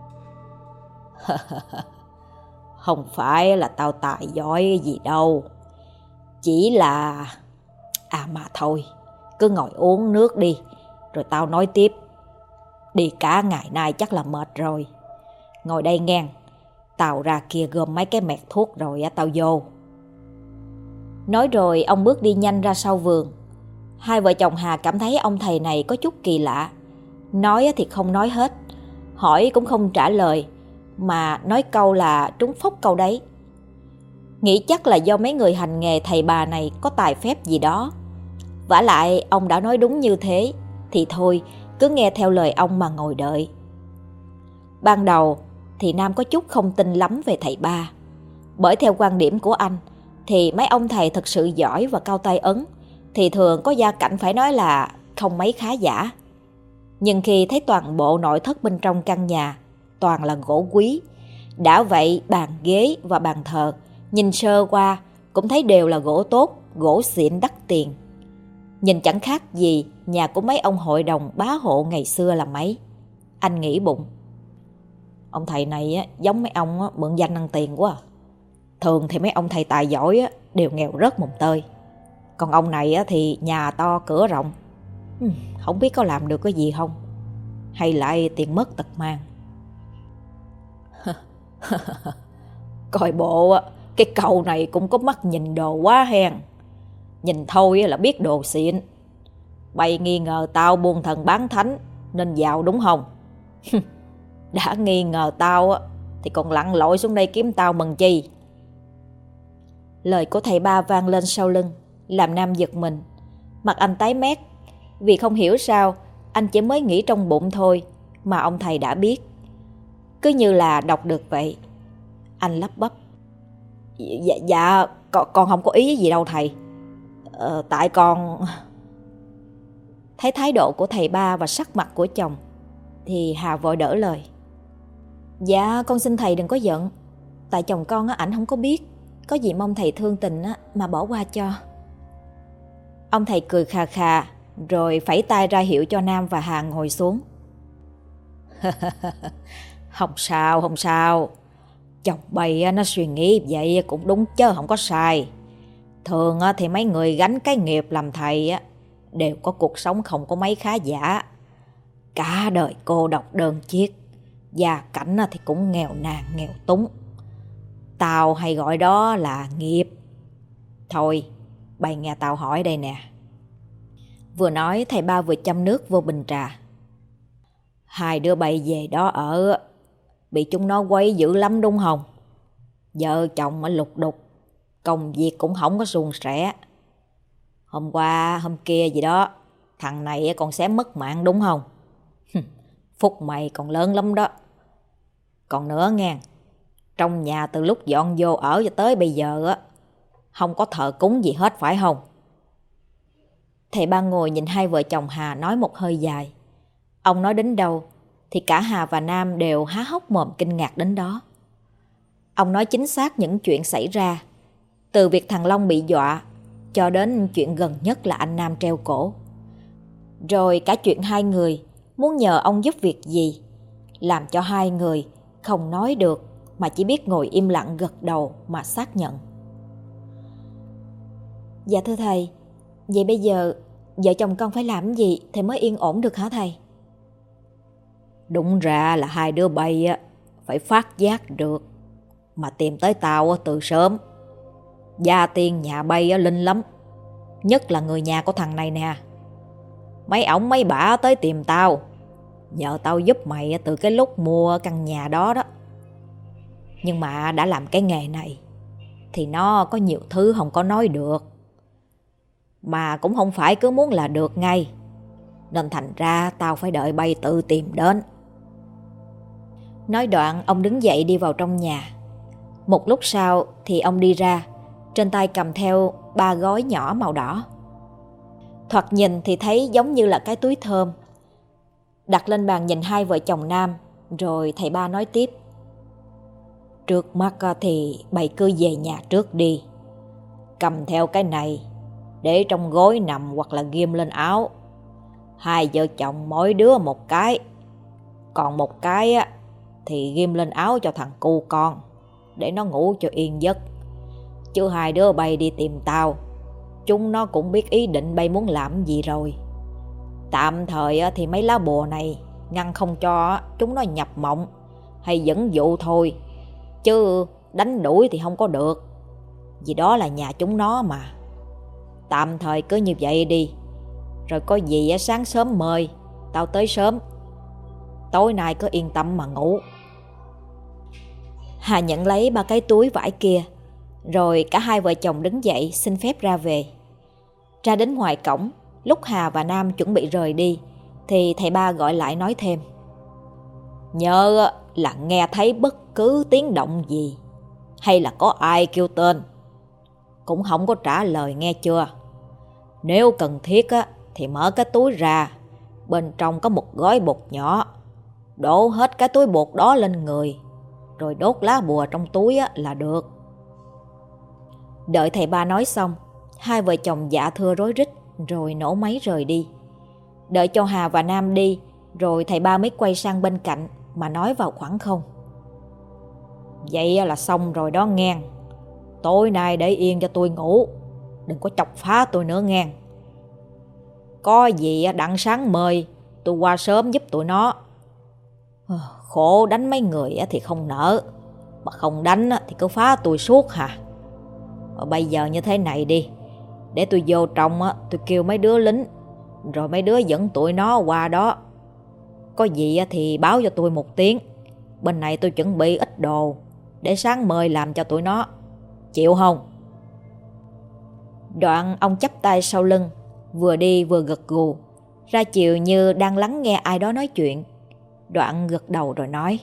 Không phải là tao tài giỏi gì đâu, chỉ là... mà thôi, cứ ngồi uống nước đi, rồi tao nói tiếp. Đi cả ngày nay chắc là mệt rồi. Ngồi đây ngang, tao ra kia gom mấy cái mẹt thuốc rồi tao vô. Nói rồi ông bước đi nhanh ra sau vườn. Hai vợ chồng Hà cảm thấy ông thầy này có chút kỳ lạ. Nói thì không nói hết, hỏi cũng không trả lời, mà nói câu là trúng phốc câu đấy. Nghĩ chắc là do mấy người hành nghề thầy bà này có tài phép gì đó. Vả lại ông đã nói đúng như thế, thì thôi cứ nghe theo lời ông mà ngồi đợi. Ban đầu thì Nam có chút không tin lắm về thầy Ba. Bởi theo quan điểm của anh thì mấy ông thầy thật sự giỏi và cao tay ấn thì thường có gia cảnh phải nói là không mấy khá giả. Nhưng khi thấy toàn bộ nội thất bên trong căn nhà toàn là gỗ quý, đã vậy bàn ghế và bàn thờ nhìn sơ qua cũng thấy đều là gỗ tốt, gỗ xịn đắt tiền. Nhìn chẳng khác gì nhà của mấy ông hội đồng bá hộ ngày xưa là mấy. Anh nghĩ bụng, ông thầy này giống mấy ông mượn danh ăn tiền quá. Thường thì mấy ông thầy tài giỏi đều nghèo rớt mồng tơi, còn ông này thì nhà to cửa rộng. Không biết có làm được cái gì không, hay lại tiền mất tật mang. Coi bộ cái câu này cũng có mắt nhìn đồ quá hen. Nhìn thôi là biết đồ xịn. Bày nghi ngờ tao buôn thần bán thánh nên giàu đúng không? Đã nghi ngờ tao thì còn lặn lội xuống đây kiếm tao mừng chi? Lời của thầy Ba vang lên sau lưng, làm Nam giật mình. Mặt anh tái mét, vì không hiểu sao anh chỉ mới nghĩ trong bụng thôi mà ông thầy đã biết. Cứ như là đọc được vậy. Anh lắp bắp. Dạ con không có ý gì đâu thầy. Tại con... Thấy thái độ của thầy Ba và sắc mặt của chồng thì Hà vội đỡ lời. Dạ con xin thầy đừng có giận. Tại chồng con ảnh không có biết. Có gì mong thầy thương tình mà bỏ qua cho. Ông thầy cười khà khà rồi phẩy tay ra hiệu cho Nam và Hà ngồi xuống. Không sao. Chồng bày nó suy nghĩ vậy cũng đúng chứ không có sai. Thường thì mấy người gánh cái nghiệp làm thầy đều có cuộc sống không có mấy khá giả. Cả đời cô độc đơn chiếc, gia cảnh thì cũng nghèo nàn nghèo túng. Tao hay gọi đó là nghiệp. Thôi, bày nghe tao hỏi đây nè. Vừa nói thầy Ba vừa châm nước vô bình trà. Hai đứa bay về đó ở, bị chúng nó quấy dữ lắm đúng không? Vợ chồng ở lục đục, công việc cũng không có suôn sẻ. Hôm qua, hôm kia gì đó, thằng này còn xém mất mạng đúng không? Phúc mày còn lớn lắm đó. Còn nữa nghe, trong nhà từ lúc dọn vô ở cho tới bây giờ á, không có thờ cúng gì hết phải không? Thầy ba ngồi nhìn hai vợ chồng Hà nói một hơi dài. Ông nói đến đâu thì cả Hà và Nam đều há hốc mồm kinh ngạc đến đó. Ông nói chính xác những chuyện xảy ra, từ việc thằng Long bị dọa cho đến chuyện gần nhất là anh Nam treo cổ. Rồi cả chuyện hai người muốn nhờ ông giúp việc gì, làm cho hai người không nói được mà chỉ biết ngồi im lặng gật đầu mà xác nhận. Dạ thưa thầy, vậy bây giờ vợ chồng con phải làm gì thì mới yên ổn được hả thầy? Đúng ra là hai đứa bay phải phát giác được mà tìm tới tao từ sớm. Gia tiên nhà bay linh lắm, nhất là người nhà của thằng này nè. Mấy ổng mấy bả tới tìm tao, nhờ tao giúp mày từ cái lúc mua căn nhà đó đó. Nhưng mà đã làm cái nghề này thì nó có nhiều thứ không có nói được, mà cũng không phải cứ muốn là được ngay, nên thành ra tao phải đợi bay tự tìm đến. Nói đoạn ông đứng dậy đi vào trong nhà. Một lúc sau thì ông đi ra, trên tay cầm theo 3 gói nhỏ màu đỏ. Thoạt nhìn thì thấy giống như là cái túi thơm. Đặt lên bàn nhìn hai vợ chồng Nam, rồi thầy ba nói tiếp. Trước mắt thì bày cứ về nhà trước đi. Cầm theo cái này, để trong gối nằm hoặc là ghim lên áo. Hai vợ chồng mỗi đứa một cái. Còn một cái thì ghim lên áo cho thằng cu con, để nó ngủ cho yên giấc. Chứ hai đứa bay đi tìm tao, chúng nó cũng biết ý định bay muốn làm gì rồi. Tạm thời thì mấy lá bùa này ngăn không cho chúng nó nhập mộng hay dẫn dụ thôi, chứ đánh đuổi thì không có được, vì đó là nhà chúng nó mà. Tạm thời cứ như vậy đi, rồi có gì sáng sớm mời tao tới sớm. Tối nay cứ yên tâm mà ngủ. Hà nhận lấy 3 cái túi vải kia, rồi cả hai vợ chồng đứng dậy xin phép ra về. Ra đến ngoài cổng, lúc Hà và Nam chuẩn bị rời đi thì thầy ba gọi lại nói thêm. Nhớ là nghe thấy bất cứ tiếng động gì, hay là có ai kêu tên, cũng không có trả lời nghe chưa. Nếu cần thiết thì mở cái túi ra, bên trong có một gói bột nhỏ. Đổ hết cái túi bột đó lên người, rồi đốt lá bùa trong túi là được. Đợi thầy ba nói xong, hai vợ chồng dạ thưa rối rít rồi nổ máy rời đi. Đợi cho Hà và Nam đi, rồi thầy ba mới quay sang bên cạnh mà nói vào khoảng không. Vậy là xong rồi đó nghe. Tối nay để yên cho tôi ngủ, đừng có chọc phá tôi nữa nghe. Có gì đặng sáng mời tôi qua sớm giúp tụi nó. Khổ đánh mấy người thì không nỡ, mà không đánh thì cứ phá tôi suốt hả. Bây giờ như thế này đi, để tôi vô trong tôi kêu mấy đứa lính, rồi mấy đứa dẫn tụi nó qua đó. Có gì thì báo cho tôi một tiếng. Bên này tôi chuẩn bị ít đồ, để sáng mời làm cho tụi nó. Chịu không? Đoạn ông chắp tay sau lưng, vừa đi vừa gật gù, ra chiều như đang lắng nghe ai đó nói chuyện. Đoạn gật đầu rồi nói.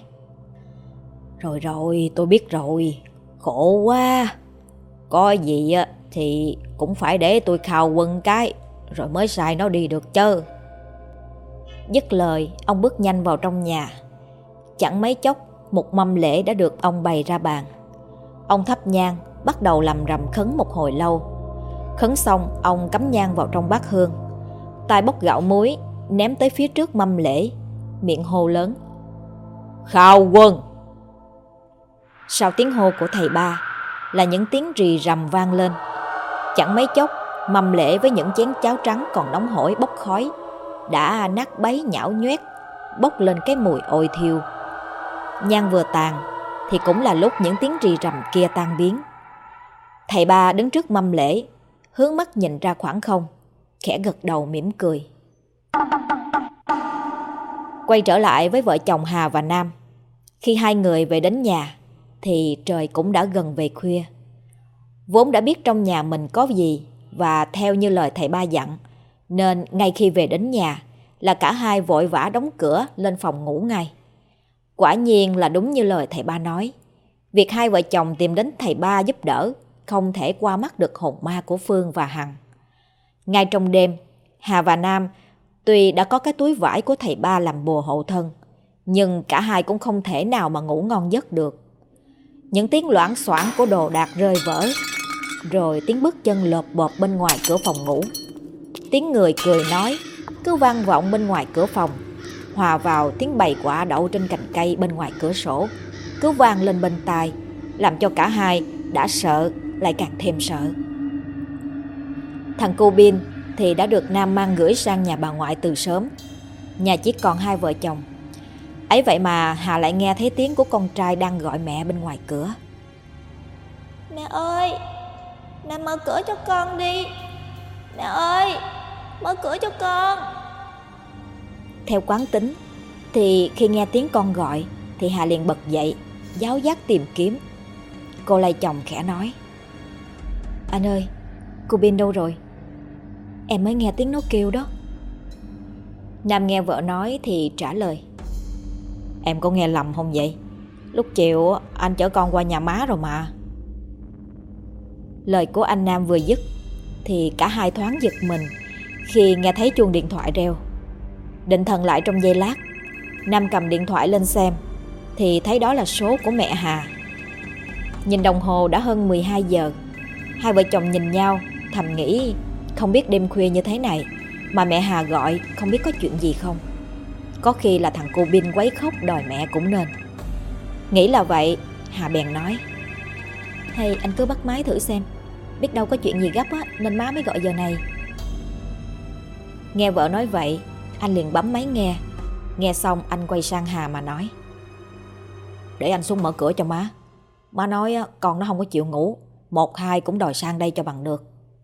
Rồi tôi biết rồi, khổ quá. Có gì thì cũng phải để tôi khào quân cái, rồi mới sai nó đi được chứ. Dứt lời, ông bước nhanh vào trong nhà. Chẳng mấy chốc, một mâm lễ đã được ông bày ra bàn. Ông thắp nhang, bắt đầu lầm rầm khấn một hồi lâu. Khấn xong, ông cắm nhang vào trong bát hương, tay bốc gạo muối ném tới phía trước mâm lễ, miệng hô lớn. Khao quân! Sau tiếng hô của thầy ba là những tiếng rì rầm vang lên. Chẳng mấy chốc, mâm lễ với những chén cháo trắng còn nóng hổi bốc khói đã nát bấy nhão nhoét, bốc lên cái mùi ôi thiêu. Nhang vừa tàn thì cũng là lúc những tiếng rì rầm kia tan biến. Thầy ba đứng trước mâm lễ, hướng mắt nhìn ra khoảng không, khẽ gật đầu mỉm cười. Quay trở lại với vợ chồng Hà và Nam. Khi hai người về đến nhà thì trời cũng đã gần về khuya. Vốn đã biết trong nhà mình có gì và theo như lời thầy ba dặn, nên ngay khi về đến nhà là cả hai vội vã đóng cửa lên phòng ngủ ngay. Quả nhiên là đúng như lời thầy ba nói. Việc hai vợ chồng tìm đến thầy ba giúp đỡ không thể qua mắt được hồn ma của Phương và Hằng. Ngay trong đêm, Hà và Nam tuy đã có cái túi vải của thầy ba làm bùa hộ thân, nhưng cả hai cũng không thể nào mà ngủ ngon giấc được. Những tiếng loảng xoảng của đồ đạc rơi vỡ, rồi tiếng bước chân lộp bộp bên ngoài cửa phòng ngủ. Tiếng người cười nói cứ vang vọng bên ngoài cửa phòng, hòa vào tiếng bầy quạ đậu trên cành cây bên ngoài cửa sổ, cứ vang lên bên tai, làm cho cả hai đã sợ lại càng thêm sợ. Thằng cu Bin thì đã được Nam mang gửi sang nhà bà ngoại từ sớm. Nhà chỉ còn hai vợ chồng. Ấy vậy mà Hà lại nghe thấy tiếng của con trai đang gọi mẹ bên ngoài cửa. Mẹ ơi, Nam mở cửa cho con đi. Mẹ ơi, mở cửa cho con. Theo quán tính thì khi nghe tiếng con gọi thì Hà liền bật dậy, giáo giác tìm kiếm. Cô lay chồng khẽ nói: Anh ơi, cô Bin đâu rồi? Em mới nghe tiếng nó kêu đó. Nam nghe vợ nói thì trả lời: Em có nghe lầm không vậy? Lúc chiều anh chở con qua nhà má rồi mà. Lời của anh Nam vừa dứt thì cả hai thoáng giật mình khi nghe thấy chuông điện thoại reo. Định thần lại trong giây lát, Nam cầm điện thoại lên xem thì thấy đó là số của mẹ Hà. Nhìn đồng hồ đã hơn 12 giờ. Hai vợ chồng nhìn nhau thầm nghĩ không biết đêm khuya như thế này mà mẹ Hà gọi không biết có chuyện gì không. Có khi là thằng cô Bin quấy khóc đòi mẹ cũng nên. Nghĩ là vậy, Hà bèn nói: Hay anh cứ bắt máy thử xem, biết đâu có chuyện gì gấp á nên má mới gọi giờ này. Nghe vợ nói vậy, anh liền bấm máy nghe. Nghe xong anh quay sang Hà mà nói: Để anh xuống mở cửa cho má. Má nói con nó không có chịu ngủ, 1-2 cũng đòi sang đây cho bằng được.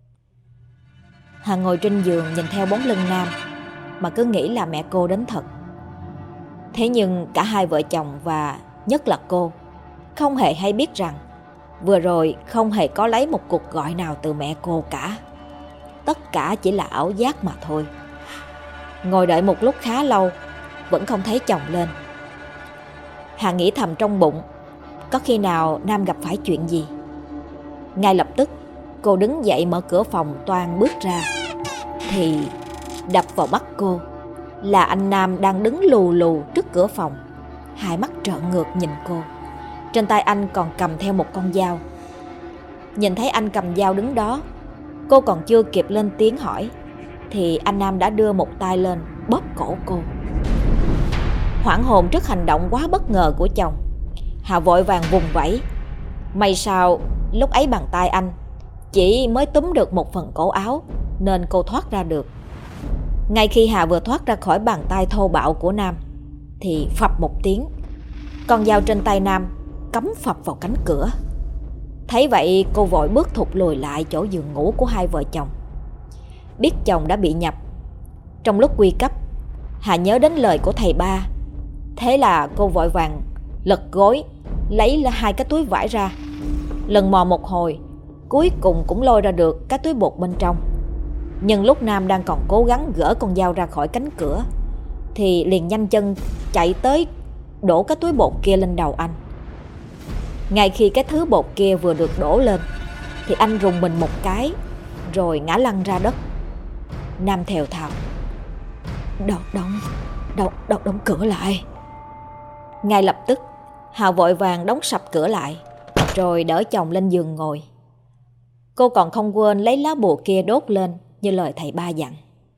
Hà ngồi trên giường nhìn theo bóng lưng Nam mà cứ nghĩ là mẹ cô đến thật. Thế nhưng cả hai vợ chồng và nhất là cô không hề hay biết rằng vừa rồi không hề có lấy một cuộc gọi nào từ mẹ cô cả. Tất cả chỉ là ảo giác mà thôi. Ngồi đợi một lúc khá lâu vẫn không thấy chồng lên. Hà nghĩ thầm trong bụng, có khi nào Nam gặp phải chuyện gì. Ngay lập tức cô đứng dậy mở cửa phòng toan bước ra thì đập vào mắt cô là anh Nam đang đứng lù lù trước cửa phòng, hai mắt trợn ngược nhìn cô. Trên tay anh còn cầm theo một con dao. Nhìn thấy anh cầm dao đứng đó, cô còn chưa kịp lên tiếng hỏi thì anh Nam đã đưa một tay lên bóp cổ cô. Hoảng hồn trước hành động quá bất ngờ của chồng, Hà vội vàng vùng vẫy. May sao lúc ấy bàn tay anh chỉ mới túm được một phần cổ áo nên cô thoát ra được. Ngay khi Hà vừa thoát ra khỏi bàn tay thô bạo của Nam thì phập một tiếng, con dao trên tay Nam cắm phập vào cánh cửa. Thấy vậy cô vội bước thụt lùi lại chỗ giường ngủ của hai vợ chồng. Biết chồng đã bị nhập, trong lúc nguy cấp Hà nhớ đến lời của thầy ba. Thế là cô vội vàng lật gối lấy hai cái túi vải ra. Lần mò một hồi, cuối cùng cũng lôi ra được cái túi bột bên trong. Nhưng lúc Nam đang còn cố gắng gỡ con dao ra khỏi cánh cửa thì liền nhanh chân chạy tới đổ cái túi bột kia lên đầu anh. Ngay khi cái thứ bột kia vừa được đổ lên thì anh rùng mình một cái rồi ngã lăn ra đất. Nam thều thào: Đóng cửa lại. Ngay lập tức Hà vội vàng đóng sập cửa lại rồi đỡ chồng lên giường ngồi. Cô còn không quên lấy lá bùa kia đốt lên như lời thầy ba dặn.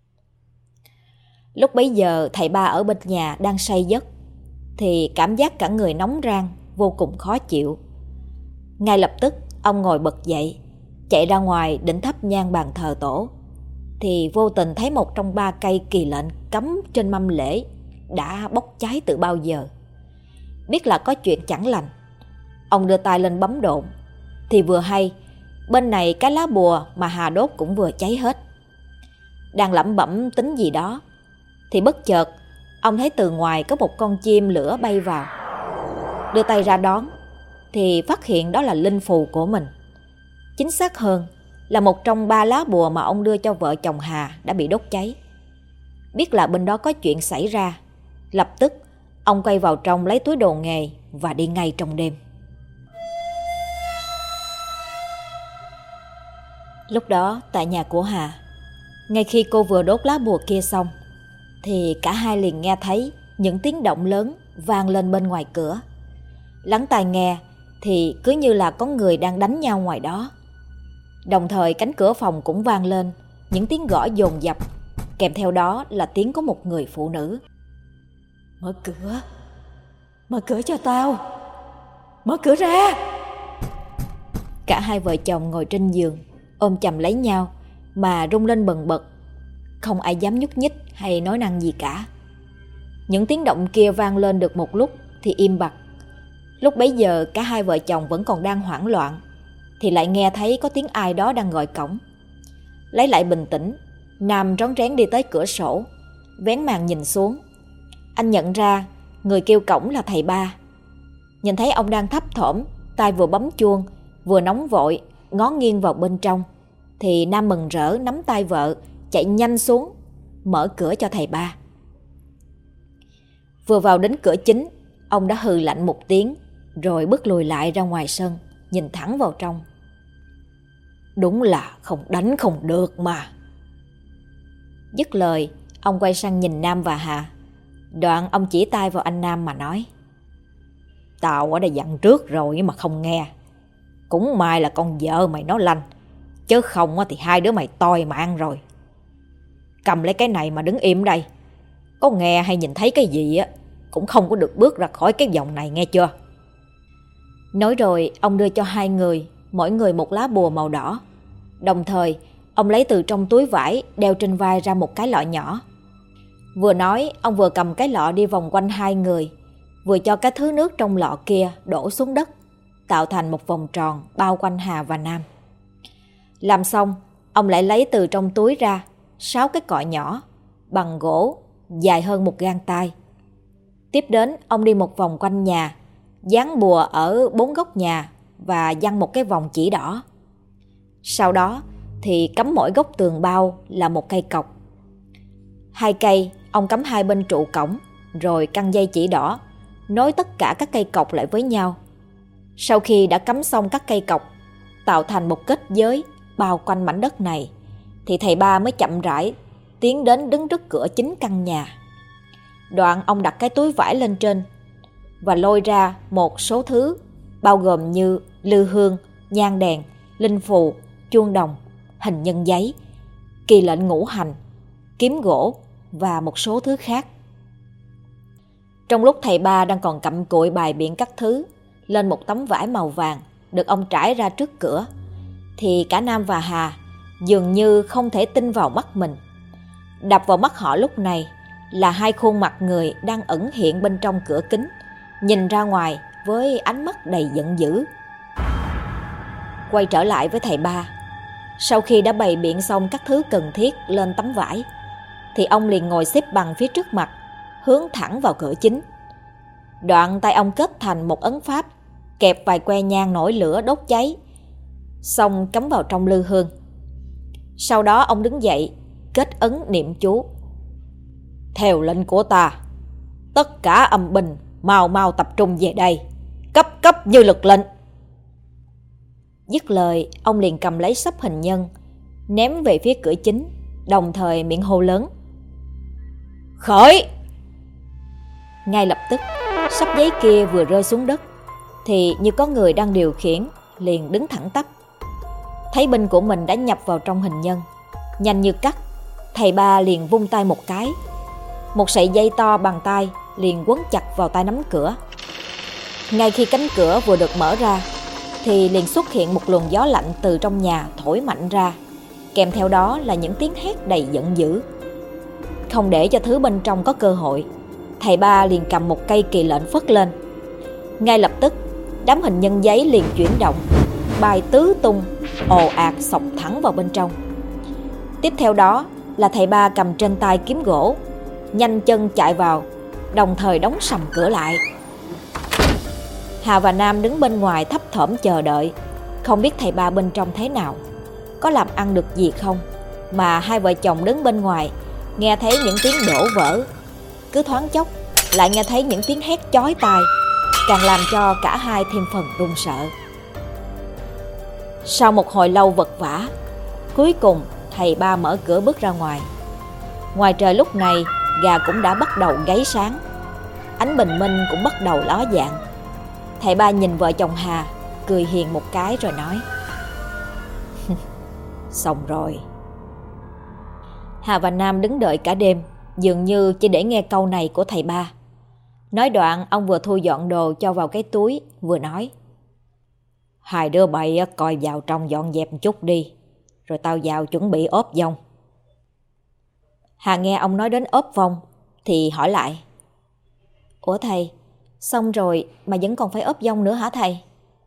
Lúc bấy giờ thầy ba ở bên nhà đang say giấc thì cảm giác cả người nóng rang, vô cùng khó chịu. Ngay lập tức ông ngồi bật dậy, chạy ra ngoài định thắp nhang bàn thờ tổ thì vô tình thấy một trong 3 cây kỳ lệnh cắm trên mâm lễ đã bốc cháy từ bao giờ. Biết là có chuyện chẳng lành, ông đưa tay lên bấm độn thì vừa hay bên này cái lá bùa mà Hà đốt cũng vừa cháy hết. Đang lẩm bẩm tính gì đó thì bất chợt ông thấy từ ngoài có một con chim lửa bay vào. Đưa tay ra đón thì phát hiện đó là linh phù của mình. Chính xác hơn là một trong 3 lá bùa mà ông đưa cho vợ chồng Hà đã bị đốt cháy. Biết là bên đó có chuyện xảy ra, lập tức ông quay vào trong lấy túi đồ nghề và đi ngay trong đêm. Lúc đó tại nhà của Hà, ngay khi cô vừa đốt lá bùa kia xong, thì cả hai liền nghe thấy những tiếng động lớn vang lên bên ngoài cửa. Lắng tai nghe thì cứ như là có người đang đánh nhau ngoài đó. Đồng thời cánh cửa phòng cũng vang lên những tiếng gõ dồn dập, kèm theo đó là tiếng của một người phụ nữ. Mở cửa cho tao, mở cửa ra. Cả hai vợ chồng ngồi trên giường ôm chầm lấy nhau mà rung lên bần bật, không ai dám nhúc nhích hay nói năng gì cả. Những tiếng động kia vang lên được một lúc thì im bặt. Lúc bấy giờ cả hai vợ chồng vẫn còn đang hoảng loạn, thì lại nghe thấy có tiếng ai đó đang gọi cổng. Lấy lại bình tĩnh, Nam rón rén đi tới cửa sổ, vén màn nhìn xuống. Anh nhận ra người kêu cổng là thầy Ba. Nhìn thấy ông đang thấp thỏm, tay vừa bấm chuông vừa nóng vội ngó nghiêng vào bên trong, thì Nam mừng rỡ nắm tay vợ chạy nhanh xuống mở cửa cho thầy Ba. Vừa vào đến cửa chính, ông đã hừ lạnh một tiếng rồi bước lùi lại ra ngoài sân, nhìn thẳng vào trong. Đúng là không đánh không được mà. Dứt lời, ông quay sang nhìn Nam và Hà. Đoạn ông chỉ tay vào anh Nam mà nói: Tao đã dặn trước rồi nhưng mà không nghe. Cũng may là con vợ mày nó lanh, chứ không thì hai đứa mày toi mạng rồi. Cầm lấy cái này mà đứng im đây. Có nghe hay nhìn thấy cái gì cũng không có được bước ra khỏi cái vòng này, nghe chưa? Nói rồi ông đưa cho hai người mỗi người một lá bùa màu đỏ. Đồng thời ông lấy từ trong túi vải đeo trên vai ra một cái lọ nhỏ. Vừa nói ông vừa cầm cái lọ đi vòng quanh hai người, vừa cho cái thứ nước trong lọ kia đổ xuống đất, tạo thành một vòng tròn bao quanh Hà và Nam. Làm xong, ông lại lấy từ trong túi ra 6 cái cọ nhỏ bằng gỗ dài hơn một gang tay. Tiếp đến ông đi một vòng quanh nhà, dán bùa ở 4 góc nhà và dăng một cái vòng chỉ đỏ. Sau đó thì cắm mỗi góc tường bao là một cây cọc. 2 cây ông cắm hai bên trụ cổng, rồi căng dây chỉ đỏ nối tất cả các cây cọc lại với nhau. Sau khi đã cắm xong các cây cọc, tạo thành một kết giới bao quanh mảnh đất này, thì thầy Ba mới chậm rãi tiến đến đứng trước cửa chính căn nhà. Đoạn ông đặt cái túi vải lên trên và lôi ra một số thứ bao gồm như lư hương, nhang đèn, linh phù, chuông đồng, hình nhân giấy, kỳ lệnh ngũ hành, kiếm gỗ và một số thứ khác. Trong lúc thầy Ba đang còn cặm cụi bày biện các thứ lên một tấm vải màu vàng được ông trải ra trước cửa, thì cả Nam và Hà dường như không thể tin vào mắt mình. Đập vào mắt họ lúc này là hai khuôn mặt người đang ẩn hiện bên trong cửa kính, nhìn ra ngoài với ánh mắt đầy giận dữ. Quay trở lại với thầy Ba, sau khi đã bày biện xong các thứ cần thiết lên tấm vải, thì ông liền ngồi xếp bằng phía trước mặt, hướng thẳng vào cửa chính. Đoạn tay ông kết thành một ấn pháp, kẹp vài que nhang nổi lửa đốt cháy, xong cắm vào trong lư hương. Sau đó ông đứng dậy, kết ấn niệm chú: Theo lệnh của ta, tất cả âm binh mau mau tập trung về đây, cấp như lực lệnh. Dứt lời, ông liền cầm lấy sấp hình nhân ném về phía cửa chính, đồng thời miệng hô lớn: Khởi! Ngay lập tức, sấp giấy kia vừa rơi xuống đất thì như có người đang điều khiển, liền đứng thẳng tắp. Thấy binh của mình đã nhập vào trong hình nhân, nhanh như cắt, thầy Ba liền vung tay một cái. Một sợi dây to bằng tay liền quấn chặt vào tay nắm cửa. Ngay khi cánh cửa vừa được mở ra, thì liền xuất hiện một luồng gió lạnh từ trong nhà thổi mạnh ra, kèm theo đó là những tiếng hét đầy giận dữ. Không để cho thứ bên trong có cơ hội, thầy Ba liền cầm một cây kỳ lệnh phất lên. Ngay lập tức, đám hình nhân giấy liền chuyển động, bay tứ tung, ồ ạt xộc thẳng vào bên trong. Tiếp theo đó là thầy Ba cầm trên tay kiếm gỗ, nhanh chân chạy vào, đồng thời đóng sầm cửa lại. Hà và Nam đứng bên ngoài thấp thỏm chờ đợi, không biết thầy ba bên trong thế nào, có làm ăn được gì không, mà hai vợ chồng đứng bên ngoài nghe thấy những tiếng đổ vỡ. Cứ thoáng chốc lại nghe thấy những tiếng hét chói tai, càng làm cho cả hai thêm phần run sợ. Sau một hồi lâu vật vã, cuối cùng thầy ba mở cửa bước ra ngoài. Ngoài trời lúc này gà cũng đã bắt đầu gáy sáng, ánh bình minh cũng bắt đầu ló dạng. Thầy ba nhìn vợ chồng Hà, cười hiền một cái rồi nói: Xong rồi. Hà và Nam đứng đợi cả đêm, dường như chỉ để nghe câu này của thầy ba. Nói đoạn, ông vừa thu dọn đồ cho vào cái túi, vừa nói: Hai đứa bay coi vào trong dọn dẹp một chút đi, rồi tao vào chuẩn bị ốp vong. Hà nghe ông nói đến ốp vong thì hỏi lại: Ủa thầy, xong rồi mà vẫn còn phải ốp vong nữa hả thầy?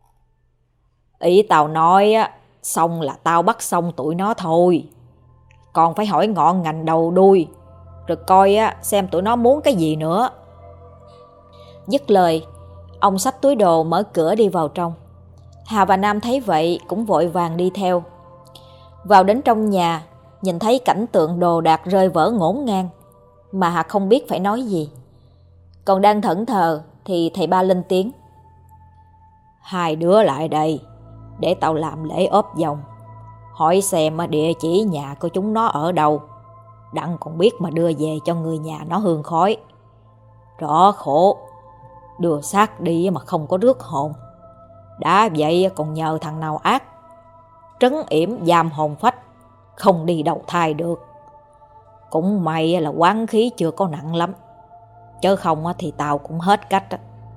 Ý tao nói xong là tao bắt xong tụi nó thôi, còn phải hỏi ngọn ngành đầu đuôi, rồi coi xem tụi nó muốn cái gì nữa. Dứt lời, ông xách túi đồ mở cửa đi vào trong. Hà và Nam thấy vậy cũng vội vàng đi theo. Vào đến trong nhà, nhìn thấy cảnh tượng đồ đạc rơi vỡ ngổn ngang, mà Hà không biết phải nói gì. Còn đang thẫn thờ thì thầy ba lên tiếng: Hai đứa lại đây, để tao làm lễ ốp vong. Hỏi xem địa chỉ nhà của chúng nó ở đâu, đặng còn biết mà đưa về cho người nhà nó hương khói. Rõ khổ, đưa xác đi mà không có rước hồn. Đã vậy còn nhờ thằng nào ác, trấn yểm giam hồn phách, không đi đầu thai được. Cũng may là oán khí chưa có nặng lắm, chứ không thì tao cũng hết cách.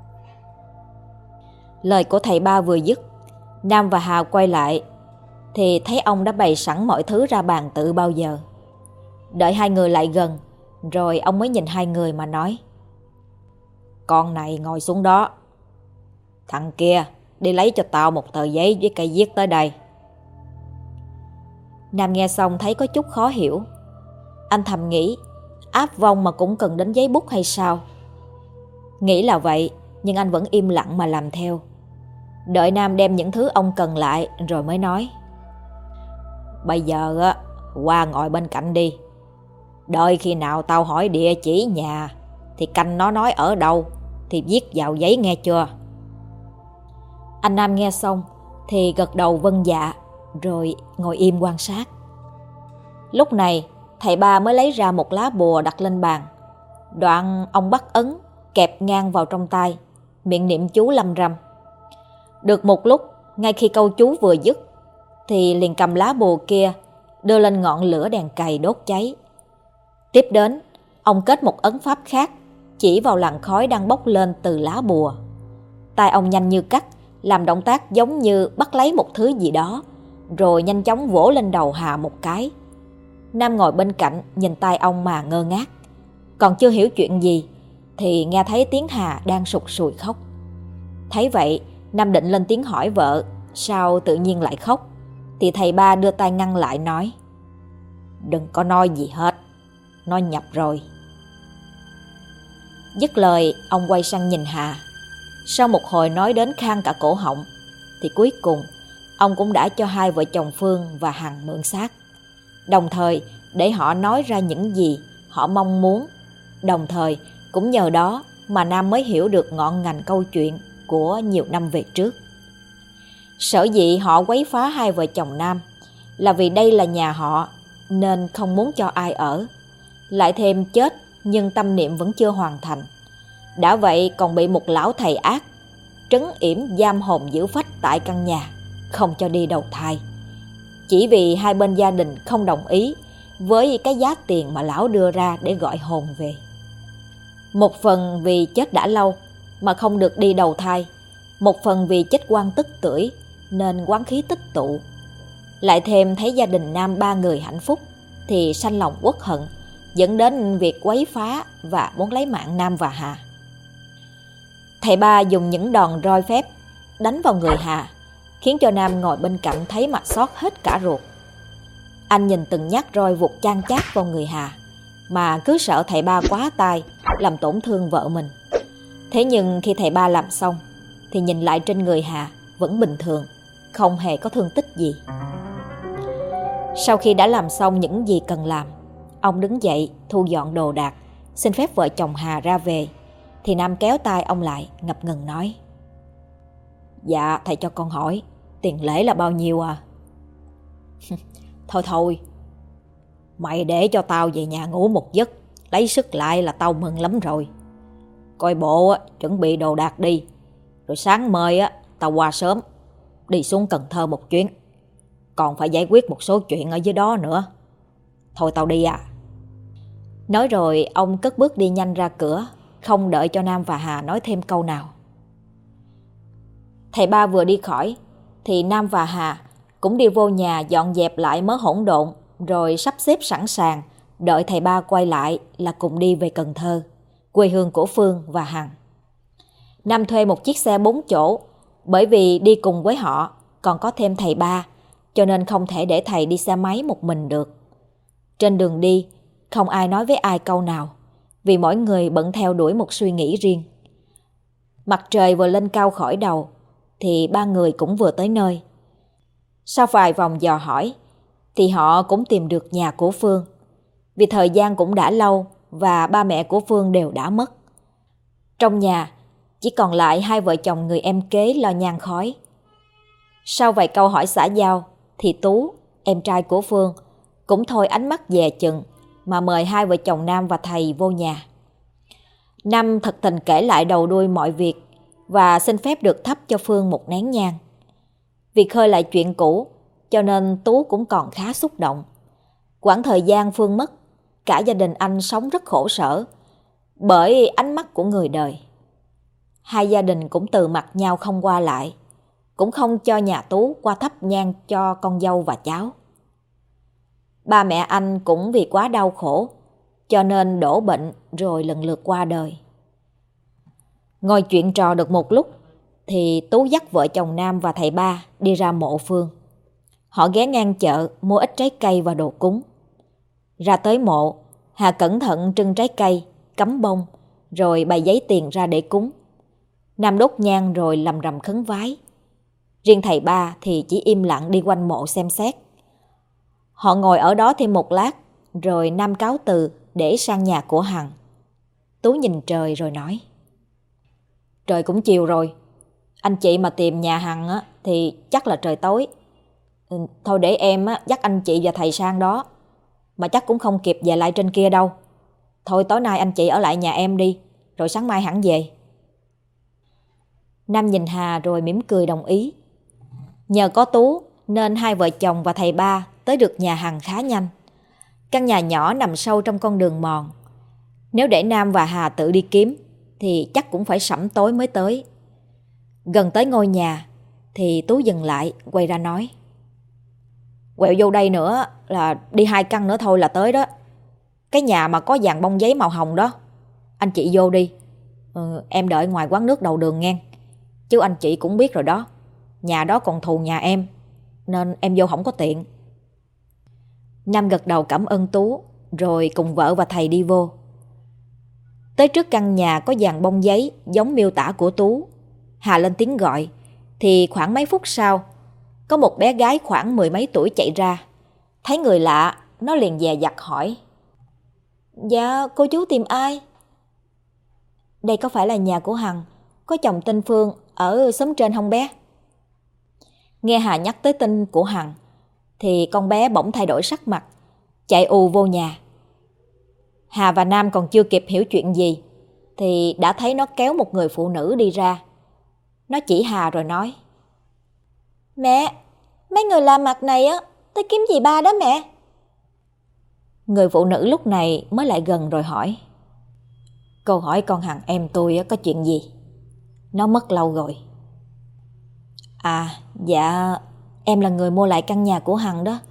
Lời của thầy ba vừa dứt, Nam và Hà quay lại thì thấy ông đã bày sẵn mọi thứ ra bàn tự bao giờ. Đợi hai người lại gần, rồi ông mới nhìn hai người mà nói: Con này ngồi xuống đó. Thằng kia đi lấy cho tao một tờ giấy với cây viết tới đây. Nam nghe xong thấy có chút khó hiểu. Anh thầm nghĩ, áp vong mà cũng cần đến giấy bút hay sao? Nghĩ là vậy, nhưng anh vẫn im lặng mà làm theo. Đợi Nam đem những thứ ông cần lại rồi mới nói: Bây giờ qua ngồi bên cạnh đi. Đợi khi nào tao hỏi địa chỉ nhà thì canh nó nói ở đâu thì viết vào giấy nghe chưa? Anh Nam nghe xong thì gật đầu vâng dạ, rồi ngồi im quan sát. Lúc này thầy ba mới lấy ra một lá bùa đặt lên bàn. Đoạn ông bắt ấn kẹp ngang vào trong tay, miệng niệm chú lâm râm. Được một lúc, ngay khi câu chú vừa dứt thì liền cầm lá bùa kia đưa lên ngọn lửa đèn cày đốt cháy. Tiếp đến, ông kết một ấn pháp khác, chỉ vào làn khói đang bốc lên từ lá bùa. Tay ông nhanh như cắt, làm động tác giống như bắt lấy một thứ gì đó, rồi nhanh chóng vỗ lên đầu Hà một cái. Nam ngồi bên cạnh nhìn tay ông mà ngơ ngác. Còn chưa hiểu chuyện gì thì nghe thấy tiếng Hà đang sụt sùi khóc. Thấy vậy, Nam định lên tiếng hỏi vợ sao tự nhiên lại khóc, thì thầy ba đưa tay ngăn lại nói: Đừng có nói gì hết, nó nhập rồi. Dứt lời, ông quay sang nhìn Hà. Sau một hồi nói đến khang cả cổ họng, thì cuối cùng ông cũng đã cho hai vợ chồng Phương và Hằng mượn xác, đồng thời để họ nói ra những gì họ mong muốn. Đồng thời cũng nhờ đó mà Nam mới hiểu được ngọn ngành câu chuyện của nhiều năm về trước. Sở dĩ họ quấy phá hai vợ chồng Nam là vì đây là nhà họ, nên không muốn cho ai ở. Lại thêm chết nhưng tâm niệm vẫn chưa hoàn thành. Đã vậy còn bị một lão thầy ác trấn yểm giam hồn giữ phách tại căn nhà, không cho đi đầu thai. Chỉ vì hai bên gia đình không đồng ý với cái giá tiền mà lão đưa ra để gọi hồn về. Một phần vì chết đã lâu mà không được đi đầu thai, một phần vì chết oan tức tưởi nên oán khí tích tụ. Lại thêm thấy gia đình Nam ba người hạnh phúc thì sanh lòng uất hận, dẫn đến việc quấy phá và muốn lấy mạng Nam và Hà. Thầy ba dùng những đòn roi phép đánh vào người Hà, khiến cho Nam ngồi bên cạnh thấy mặt xót hết cả ruột. Anh nhìn từng nhát roi vụt chan chát vào người Hà, mà cứ sợ thầy ba quá tay làm tổn thương vợ mình. Thế nhưng khi thầy ba làm xong thì nhìn lại trên người Hà vẫn bình thường, không hề có thương tích gì. Sau khi đã làm xong những gì cần làm, ông đứng dậy thu dọn đồ đạc, xin phép vợ chồng Hà ra về, thì Nam kéo tay ông lại, ngập ngừng nói: Dạ thầy cho con hỏi, tiền lễ là bao nhiêu à? Thôi, mày để cho tao về nhà ngủ một giấc, lấy sức lại là tao mừng lắm rồi. Coi bộ chuẩn bị đồ đạc đi, rồi sáng mai tao qua sớm, đi xuống Cần Thơ một chuyến. Còn phải giải quyết một số chuyện ở dưới đó nữa. Thôi tao đi à. Nói rồi ông cất bước đi nhanh ra cửa, không đợi cho Nam và Hà nói thêm câu nào. Thầy ba vừa đi khỏi thì Nam và Hà cũng đi vô nhà dọn dẹp lại mớ hỗn độn, rồi sắp xếp sẵn sàng đợi thầy ba quay lại là cùng đi về Cần Thơ, quê hương của Phương và Hằng. Nam thuê một chiếc xe 4 chỗ, bởi vì đi cùng với họ còn có thêm thầy ba, cho nên không thể để thầy đi xe máy một mình được. Trên đường đi, không ai nói với ai câu nào, vì mỗi người bận theo đuổi một suy nghĩ riêng. Mặt trời vừa lên cao khỏi đầu, thì ba người cũng vừa tới nơi. Sau vài vòng dò hỏi, thì họ cũng tìm được nhà của Phương. Vì thời gian cũng đã lâu và ba mẹ của Phương đều đã mất. Trong nhà, chỉ còn lại hai vợ chồng người em kế lo nhang khói. Sau vài câu hỏi xã giao, thì Tú, em trai của Phương, cũng thôi ánh mắt dè chừng mà mời hai vợ chồng Nam và thầy vô nhà. Nam thật tình kể lại đầu đuôi mọi việc và xin phép được thắp cho Phương một nén nhang. Vì khơi lại chuyện cũ, cho nên Tú cũng còn khá xúc động. Quãng thời gian Phương mất, cả gia đình anh sống rất khổ sở bởi ánh mắt của người đời. Hai gia đình cũng từ mặt nhau không qua lại, cũng không cho nhà Tú qua thắp nhang cho con dâu và cháu. Ba mẹ anh cũng vì quá đau khổ, cho nên đổ bệnh rồi lần lượt qua đời. Ngồi chuyện trò được một lúc, thì Tú dắt vợ chồng Nam và thầy ba đi ra mộ Phương. Họ ghé ngang chợ mua ít trái cây và đồ cúng. Ra tới mộ, Hà cẩn thận trưng trái cây, cắm bông, rồi bày giấy tiền ra để cúng. Nam đốt nhang rồi lầm rầm khấn vái. Riêng thầy ba thì chỉ im lặng đi quanh mộ xem xét. Họ ngồi ở đó thêm một lát, rồi Nam cáo từ để sang nhà của Hằng. Tú nhìn trời rồi nói: Trời cũng chiều rồi, anh chị mà tìm nhà Hằng thì chắc là trời tối. Thôi để em dắt anh chị và thầy sang đó, mà chắc cũng không kịp về lại trên kia đâu. Thôi tối nay anh chị ở lại nhà em đi, rồi sáng mai hẳn về. Nam nhìn Hà rồi mỉm cười đồng ý. Nhờ có Tú nên hai vợ chồng và thầy ba tới được nhà Hằng khá nhanh. Căn nhà nhỏ nằm sâu trong con đường mòn. Nếu để Nam và Hà tự đi kiếm thì chắc cũng phải sẩm tối mới tới. Gần tới ngôi nhà thì Tú dừng lại, quay ra nói: Quẹo vô đây nữa là đi 2 căn nữa thôi là tới đó. Cái nhà mà có dàn bông giấy màu hồng đó. Anh chị vô đi. Em đợi ngoài quán nước đầu đường nghe. Chứ anh chị cũng biết rồi đó, nhà đó còn thù nhà em, nên em vô không có tiện. Nam gật đầu cảm ơn Tú, rồi cùng vợ và thầy đi vô. Tới trước căn nhà có dàn bông giấy giống miêu tả của Tú, Hà lên tiếng gọi, thì khoảng mấy phút sau, có một bé gái khoảng 10 mấy tuổi chạy ra. Thấy người lạ, nó liền dè dặt hỏi: Dạ, cô chú tìm ai? Đây có phải là nhà của Hằng, có chồng tên Phương ở xóm trên không bé? Nghe Hà nhắc tới tên của Hằng, thì con bé bỗng thay đổi sắc mặt, chạy ù vô nhà. Hà và Nam còn chưa kịp hiểu chuyện gì, thì đã thấy nó kéo một người phụ nữ đi ra. Nó chỉ Hà rồi nói: Mẹ, mấy người lạ mặt này tới kiếm gì ba đó mẹ? Người phụ nữ lúc này mới lại gần rồi hỏi: Cô hỏi con Hằng em tôi có chuyện gì? Nó mất lâu rồi. À, dạ, em là người mua lại căn nhà của Hằng đó.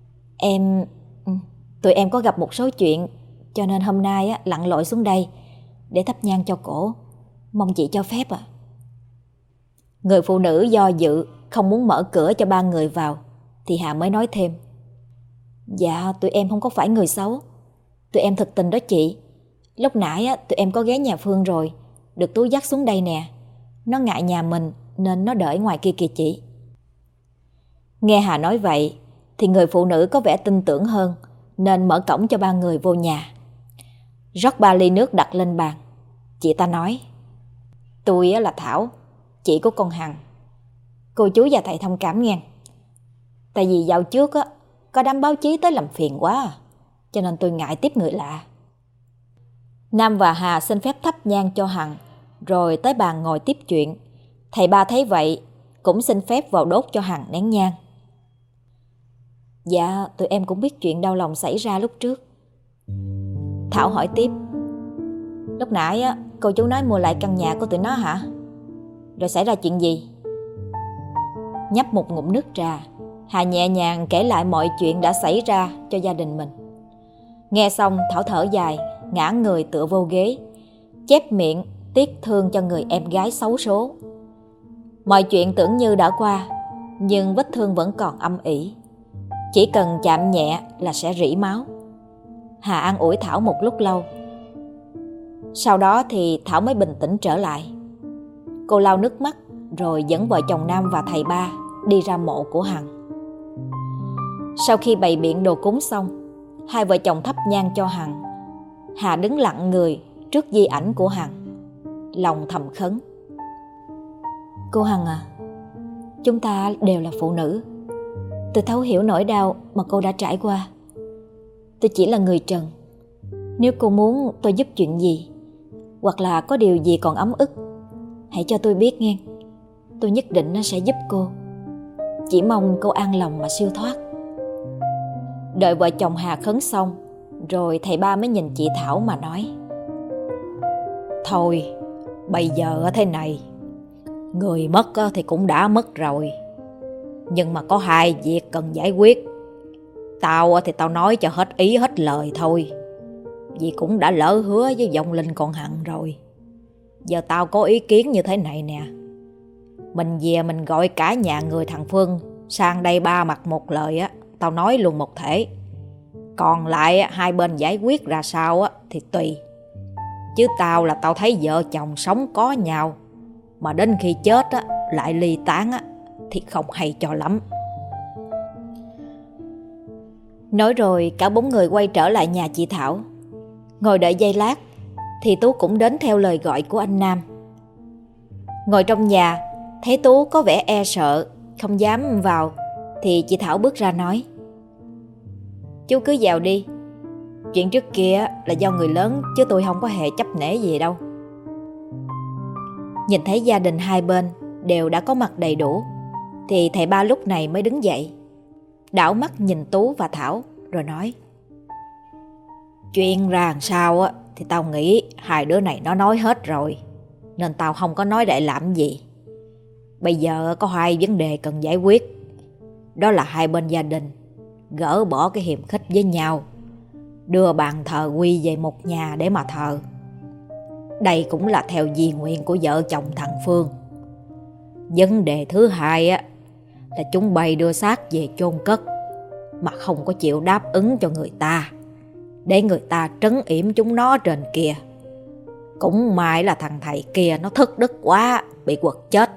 Tụi em có gặp một số chuyện, cho nên hôm nay lặn lội xuống đây để thắp nhang cho cổ. Mong chị cho phép ạ. Người phụ nữ do dự, không muốn mở cửa cho ba người vào, thì Hà mới nói thêm: Dạ, tụi em không có phải người xấu. Tụi em thực tình đó chị. Lúc nãy tụi em có ghé nhà Phương rồi, được Tú dắt xuống đây nè. Nó ngại nhà mình nên nó đợi ngoài kia kìa chị. Nghe Hà nói vậy thì người phụ nữ có vẻ tin tưởng hơn, nên mở cổng cho ba người vô nhà. Rót 3 ly nước đặt lên bàn. Chị ta nói: Tôi là Thảo, chị của con Hằng. Cô chú và thầy thông cảm nghe. Tại vì dạo trước có đám báo chí tới làm phiền quá, cho nên tôi ngại tiếp người lạ. Nam và Hà xin phép thắp nhang cho Hằng, rồi tới bàn ngồi tiếp chuyện. Thầy ba thấy vậy cũng xin phép vào đốt cho Hằng nén nhang. Dạ, tụi em cũng biết chuyện đau lòng xảy ra lúc trước. Thảo hỏi tiếp: Lúc nãy cô chú nói mua lại căn nhà của tụi nó hả? Rồi xảy ra chuyện gì? Nhấp một ngụm nước trà, Hà nhẹ nhàng kể lại mọi chuyện đã xảy ra cho gia đình mình. Nghe xong Thảo thở dài, ngã người tựa vô ghế, chép miệng tiếc thương cho người em gái xấu số. Mọi chuyện tưởng như đã qua, nhưng vết thương vẫn còn âm ỉ. Chỉ cần chạm nhẹ là sẽ rỉ máu. Hà an ủi Thảo một lúc lâu. Sau đó thì Thảo mới bình tĩnh trở lại. Cô lau nước mắt rồi dẫn vợ chồng Nam và thầy ba đi ra mộ của Hằng. Sau khi bày biện đồ cúng xong, hai vợ chồng thắp nhang cho Hằng. Hà đứng lặng người trước di ảnh của Hằng, lòng thầm khấn: Cô Hằng à, chúng ta đều là phụ nữ. Tôi thấu hiểu nỗi đau mà cô đã trải qua. Tôi chỉ là người trần. Nếu cô muốn tôi giúp chuyện gì, hoặc là có điều gì còn ấm ức, hãy cho tôi biết nghe. Tôi nhất định sẽ giúp cô. Chỉ mong cô an lòng mà siêu thoát. Đợi vợ chồng Hà khấn xong, rồi thầy ba mới nhìn chị Thảo mà nói: Thôi, bây giờ thế này, người mất thì cũng đã mất rồi, nhưng mà có 2 việc cần giải quyết. Tao thì tao nói cho hết ý hết lời thôi, vì cũng đã lỡ hứa với vong linh con Hằng rồi. Giờ tao có ý kiến như thế này nè. Mình về mình gọi cả nhà người thằng Phương sang đây 3 mặt một lời tao nói luôn một thể. Còn lại hai bên giải quyết ra sao thì tùy. Chứ tao là tao thấy vợ chồng sống có nhau, mà đến khi chết lại ly tán thì không hay cho lắm. Nói rồi cả 4 người quay trở lại nhà chị Thảo. Ngồi đợi giây lát thì Tú cũng đến theo lời gọi của anh Nam. Ngồi trong nhà thấy Tú có vẻ e sợ, không dám vào, thì chị Thảo bước ra nói: Chú cứ vào đi. Chuyện trước kia là do người lớn, chứ tôi không có hề chấp nể gì đâu. Nhìn thấy gia đình hai bên đều đã có mặt đầy đủ, thì thầy ba lúc này mới đứng dậy, đảo mắt nhìn Tú và Thảo rồi nói: Chuyện ra làm sao thì tao nghĩ hai đứa này nó nói hết rồi, nên tao không có nói để làm gì. Bây giờ có 2 vấn đề cần giải quyết. Đó là hai bên gia đình gỡ bỏ cái hiềm khích với nhau, đưa bàn thờ quy về một nhà để mà thờ. Đây cũng là theo di nguyện của vợ chồng thằng Phương. Vấn đề thứ hai là chúng bay đưa xác về chôn cất mà không có chịu đáp ứng cho người ta, để người ta trấn yểm chúng nó trên kia. Cũng may là thằng thầy kia nó thất đức quá, bị quật chết.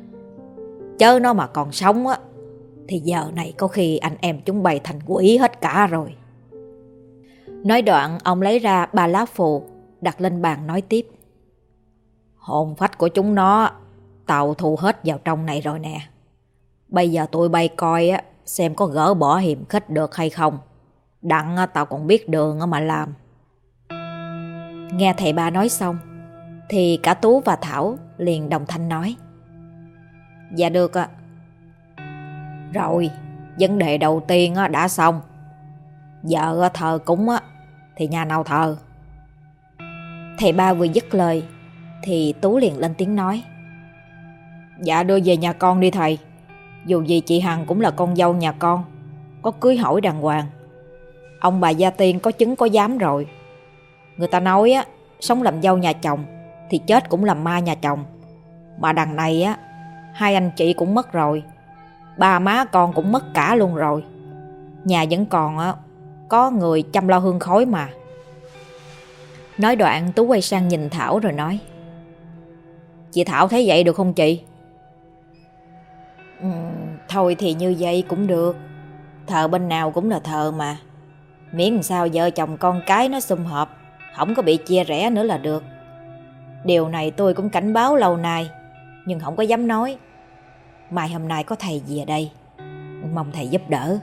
Chớ nó mà còn sống thì giờ này có khi anh em chúng bay thành quỷ hết cả rồi. Nói đoạn ông lấy ra 3 lá phù đặt lên bàn nói tiếp: Hồn phách của chúng nó tao thu hết vào trong này rồi nè. Bây giờ tụi bay coi xem có gỡ bỏ hiềm khích được hay không. Đặng tao còn biết đường mà làm. Nghe thầy ba nói xong thì cả Tú và Thảo liền đồng thanh nói: Dạ được ạ. Rồi, vấn đề đầu tiên đã xong. Giờ thờ cúng thì nhà nào thờ? Thầy ba vừa dứt lời thì Tú liền lên tiếng nói: Dạ đưa về nhà con đi thầy. Dù gì chị Hằng cũng là con dâu nhà con, có cưới hỏi đàng hoàng. Ông bà gia tiên có chứng có giám rồi. Người ta nói sống làm dâu nhà chồng thì chết cũng làm ma nhà chồng. Mà đằng này 2 anh chị cũng mất rồi, ba má con cũng mất cả luôn rồi. Nhà vẫn còn có người chăm lo hương khói mà. Nói đoạn Tú quay sang nhìn Thảo rồi nói: Chị Thảo thấy vậy được không chị? Thôi thì như vậy cũng được. Thờ bên nào cũng là thờ mà. Miễn sao vợ chồng con cái nó sum họp, không có bị chia rẽ nữa là được. Điều này tôi cũng cảnh báo lâu nay, nhưng không có dám nói. Mai hôm nay có thầy về đây, mong thầy giúp đỡ.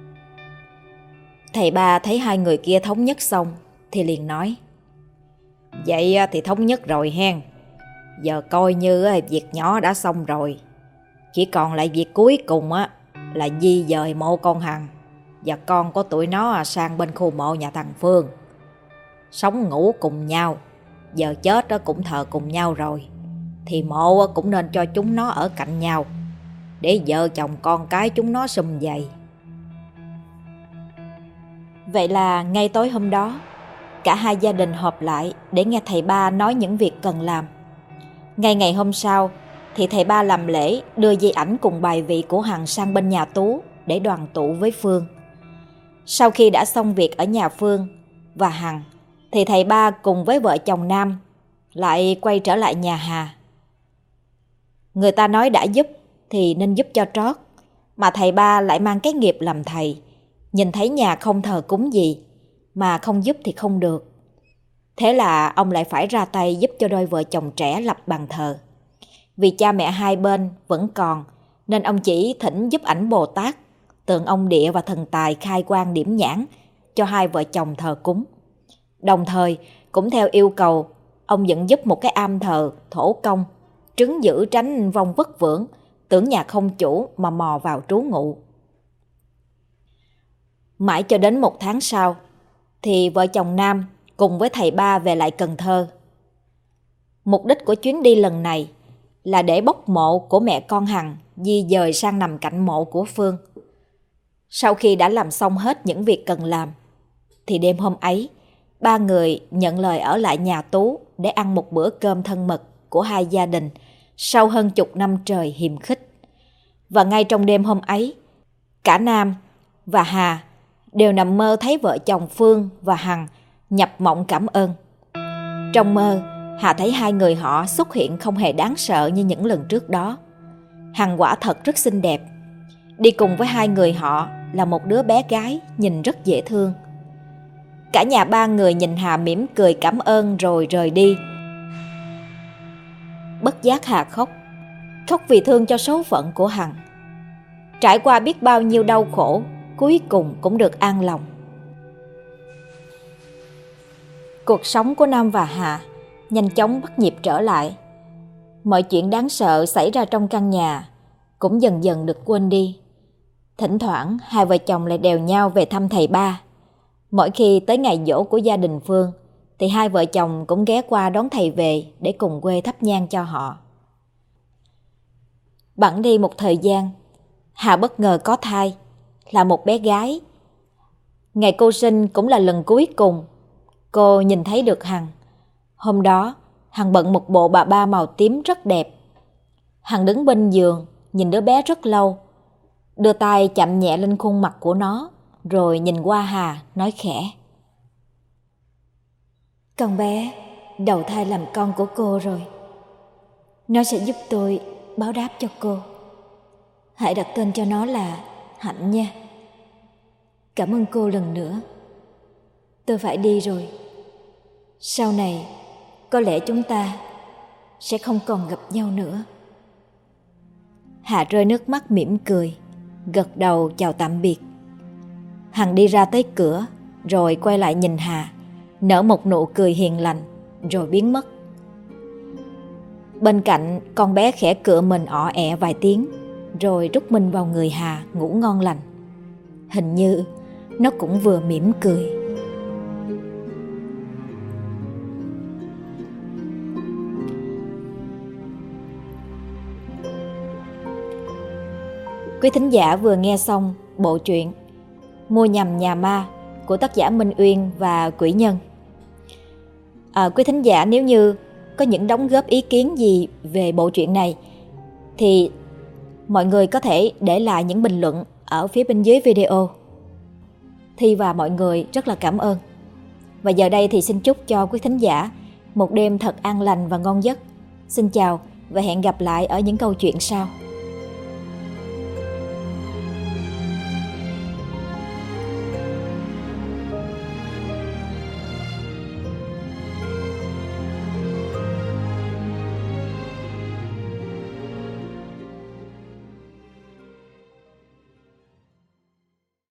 Thầy ba thấy hai người kia thống nhất xong thì liền nói: Vậy thì thống nhất rồi hen. Giờ coi như việc nhỏ đã xong rồi. Chỉ còn lại việc cuối cùng là di dời mộ con Hằng và con của tụi nó sang bên khu mộ nhà thằng Phương. Sống ngủ cùng nhau, giờ chết cũng thờ cùng nhau rồi, thì mộ cũng nên cho chúng nó ở cạnh nhau, để vợ chồng con cái chúng nó sum vầy. Vậy là ngay tối hôm đó, cả hai gia đình họp lại để nghe thầy ba nói những việc cần làm. Ngay ngày hôm sau thì thầy ba làm lễ đưa di ảnh cùng bài vị của Hằng sang bên nhà Tú để đoàn tụ với Phương. Sau khi đã xong việc ở nhà Phương và Hằng thì thầy ba cùng với vợ chồng Nam lại quay trở lại nhà Hà. Người ta nói đã giúp thì nên giúp cho trót, mà thầy ba lại mang cái nghiệp làm thầy, nhìn thấy nhà không thờ cúng gì mà không giúp thì không được. Thế là ông lại phải ra tay giúp cho đôi vợ chồng trẻ lập bàn thờ. Vì cha mẹ hai bên vẫn còn, nên ông chỉ thỉnh giúp ảnh Bồ Tát, tượng ông Địa và thần Tài khai quang điểm nhãn cho hai vợ chồng thờ cúng. Đồng thời cũng theo yêu cầu, ông vẫn giúp một cái am thờ thổ công, trấn giữ tránh vong vất vưởng, tưởng nhà không chủ mà mò vào trú ngụ. Mãi cho đến 1 tháng sau thì vợ chồng Nam cùng với thầy ba về lại Cần Thơ. Mục đích của chuyến đi lần này là để bốc mộ của mẹ con Hằng di dời sang nằm cạnh mộ của Phương. Sau khi đã làm xong hết những việc cần làm, thì đêm hôm ấy, ba người nhận lời ở lại nhà Tú để ăn một bữa cơm thân mật của hai gia đình sau hơn chục năm trời hiềm khích. Và ngay trong đêm hôm ấy, cả Nam và Hà đều nằm mơ thấy vợ chồng Phương và Hằng nhập mộng cảm ơn. Trong mơ, Hà thấy hai người họ xuất hiện không hề đáng sợ như những lần trước đó. Hằng quả thật rất xinh đẹp. Đi cùng với hai người họ là một đứa bé gái nhìn rất dễ thương. Cả nhà ba người nhìn Hà mỉm cười cảm ơn rồi rời đi. Bất giác Hà khóc vì thương cho số phận của Hằng. Trải qua biết bao nhiêu đau khổ, cuối cùng cũng được an lòng. Cuộc sống của Nam và Hà nhanh chóng bắt nhịp trở lại. Mọi chuyện đáng sợ xảy ra trong căn nhà cũng dần dần được quên đi. Thỉnh thoảng hai vợ chồng lại đèo nhau về thăm thầy ba. Mỗi khi tới ngày giỗ của gia đình Phương thì hai vợ chồng cũng ghé qua đón thầy về để cùng quê thắp nhang cho họ. Bẵng đi một thời gian, Hà bất ngờ có thai, là một bé gái. Ngày cô sinh cũng là lần cuối cùng cô nhìn thấy được Hằng. Hôm đó, Hằng bận một bộ bà ba màu tím rất đẹp. Hằng đứng bên giường, nhìn đứa bé rất lâu, đưa tay chạm nhẹ lên khuôn mặt của nó, rồi nhìn qua Hà, nói khẽ: Con bé đầu thai làm con của cô rồi. Nó sẽ giúp tôi báo đáp cho cô. Hãy đặt tên cho nó là Hạnh nha. Cảm ơn cô lần nữa. Tôi phải đi rồi. Sau này có lẽ chúng ta sẽ không còn gặp nhau nữa. Hà rơi nước mắt mỉm cười, gật đầu chào tạm biệt. Hằng đi ra tới cửa, rồi quay lại nhìn Hà, nở một nụ cười hiền lành, rồi biến mất. Bên cạnh, con bé khẽ cựa mình ọ ẹ vài tiếng, rồi rút mình vào người Hà ngủ ngon lành. Hình như nó cũng vừa mỉm cười. Quý thính giả vừa nghe xong bộ truyện Mua nhầm nhà ma của tác giả Minh Uyên và Quỷ Nhân. Quý thính giả nếu như có những đóng góp ý kiến gì về bộ truyện này thì mọi người có thể để lại những bình luận ở phía bên dưới video. Thi và mọi người rất là cảm ơn. Và giờ đây thì xin chúc cho quý thính giả một đêm thật an lành và ngon giấc. Xin chào và hẹn gặp lại ở những câu chuyện sau.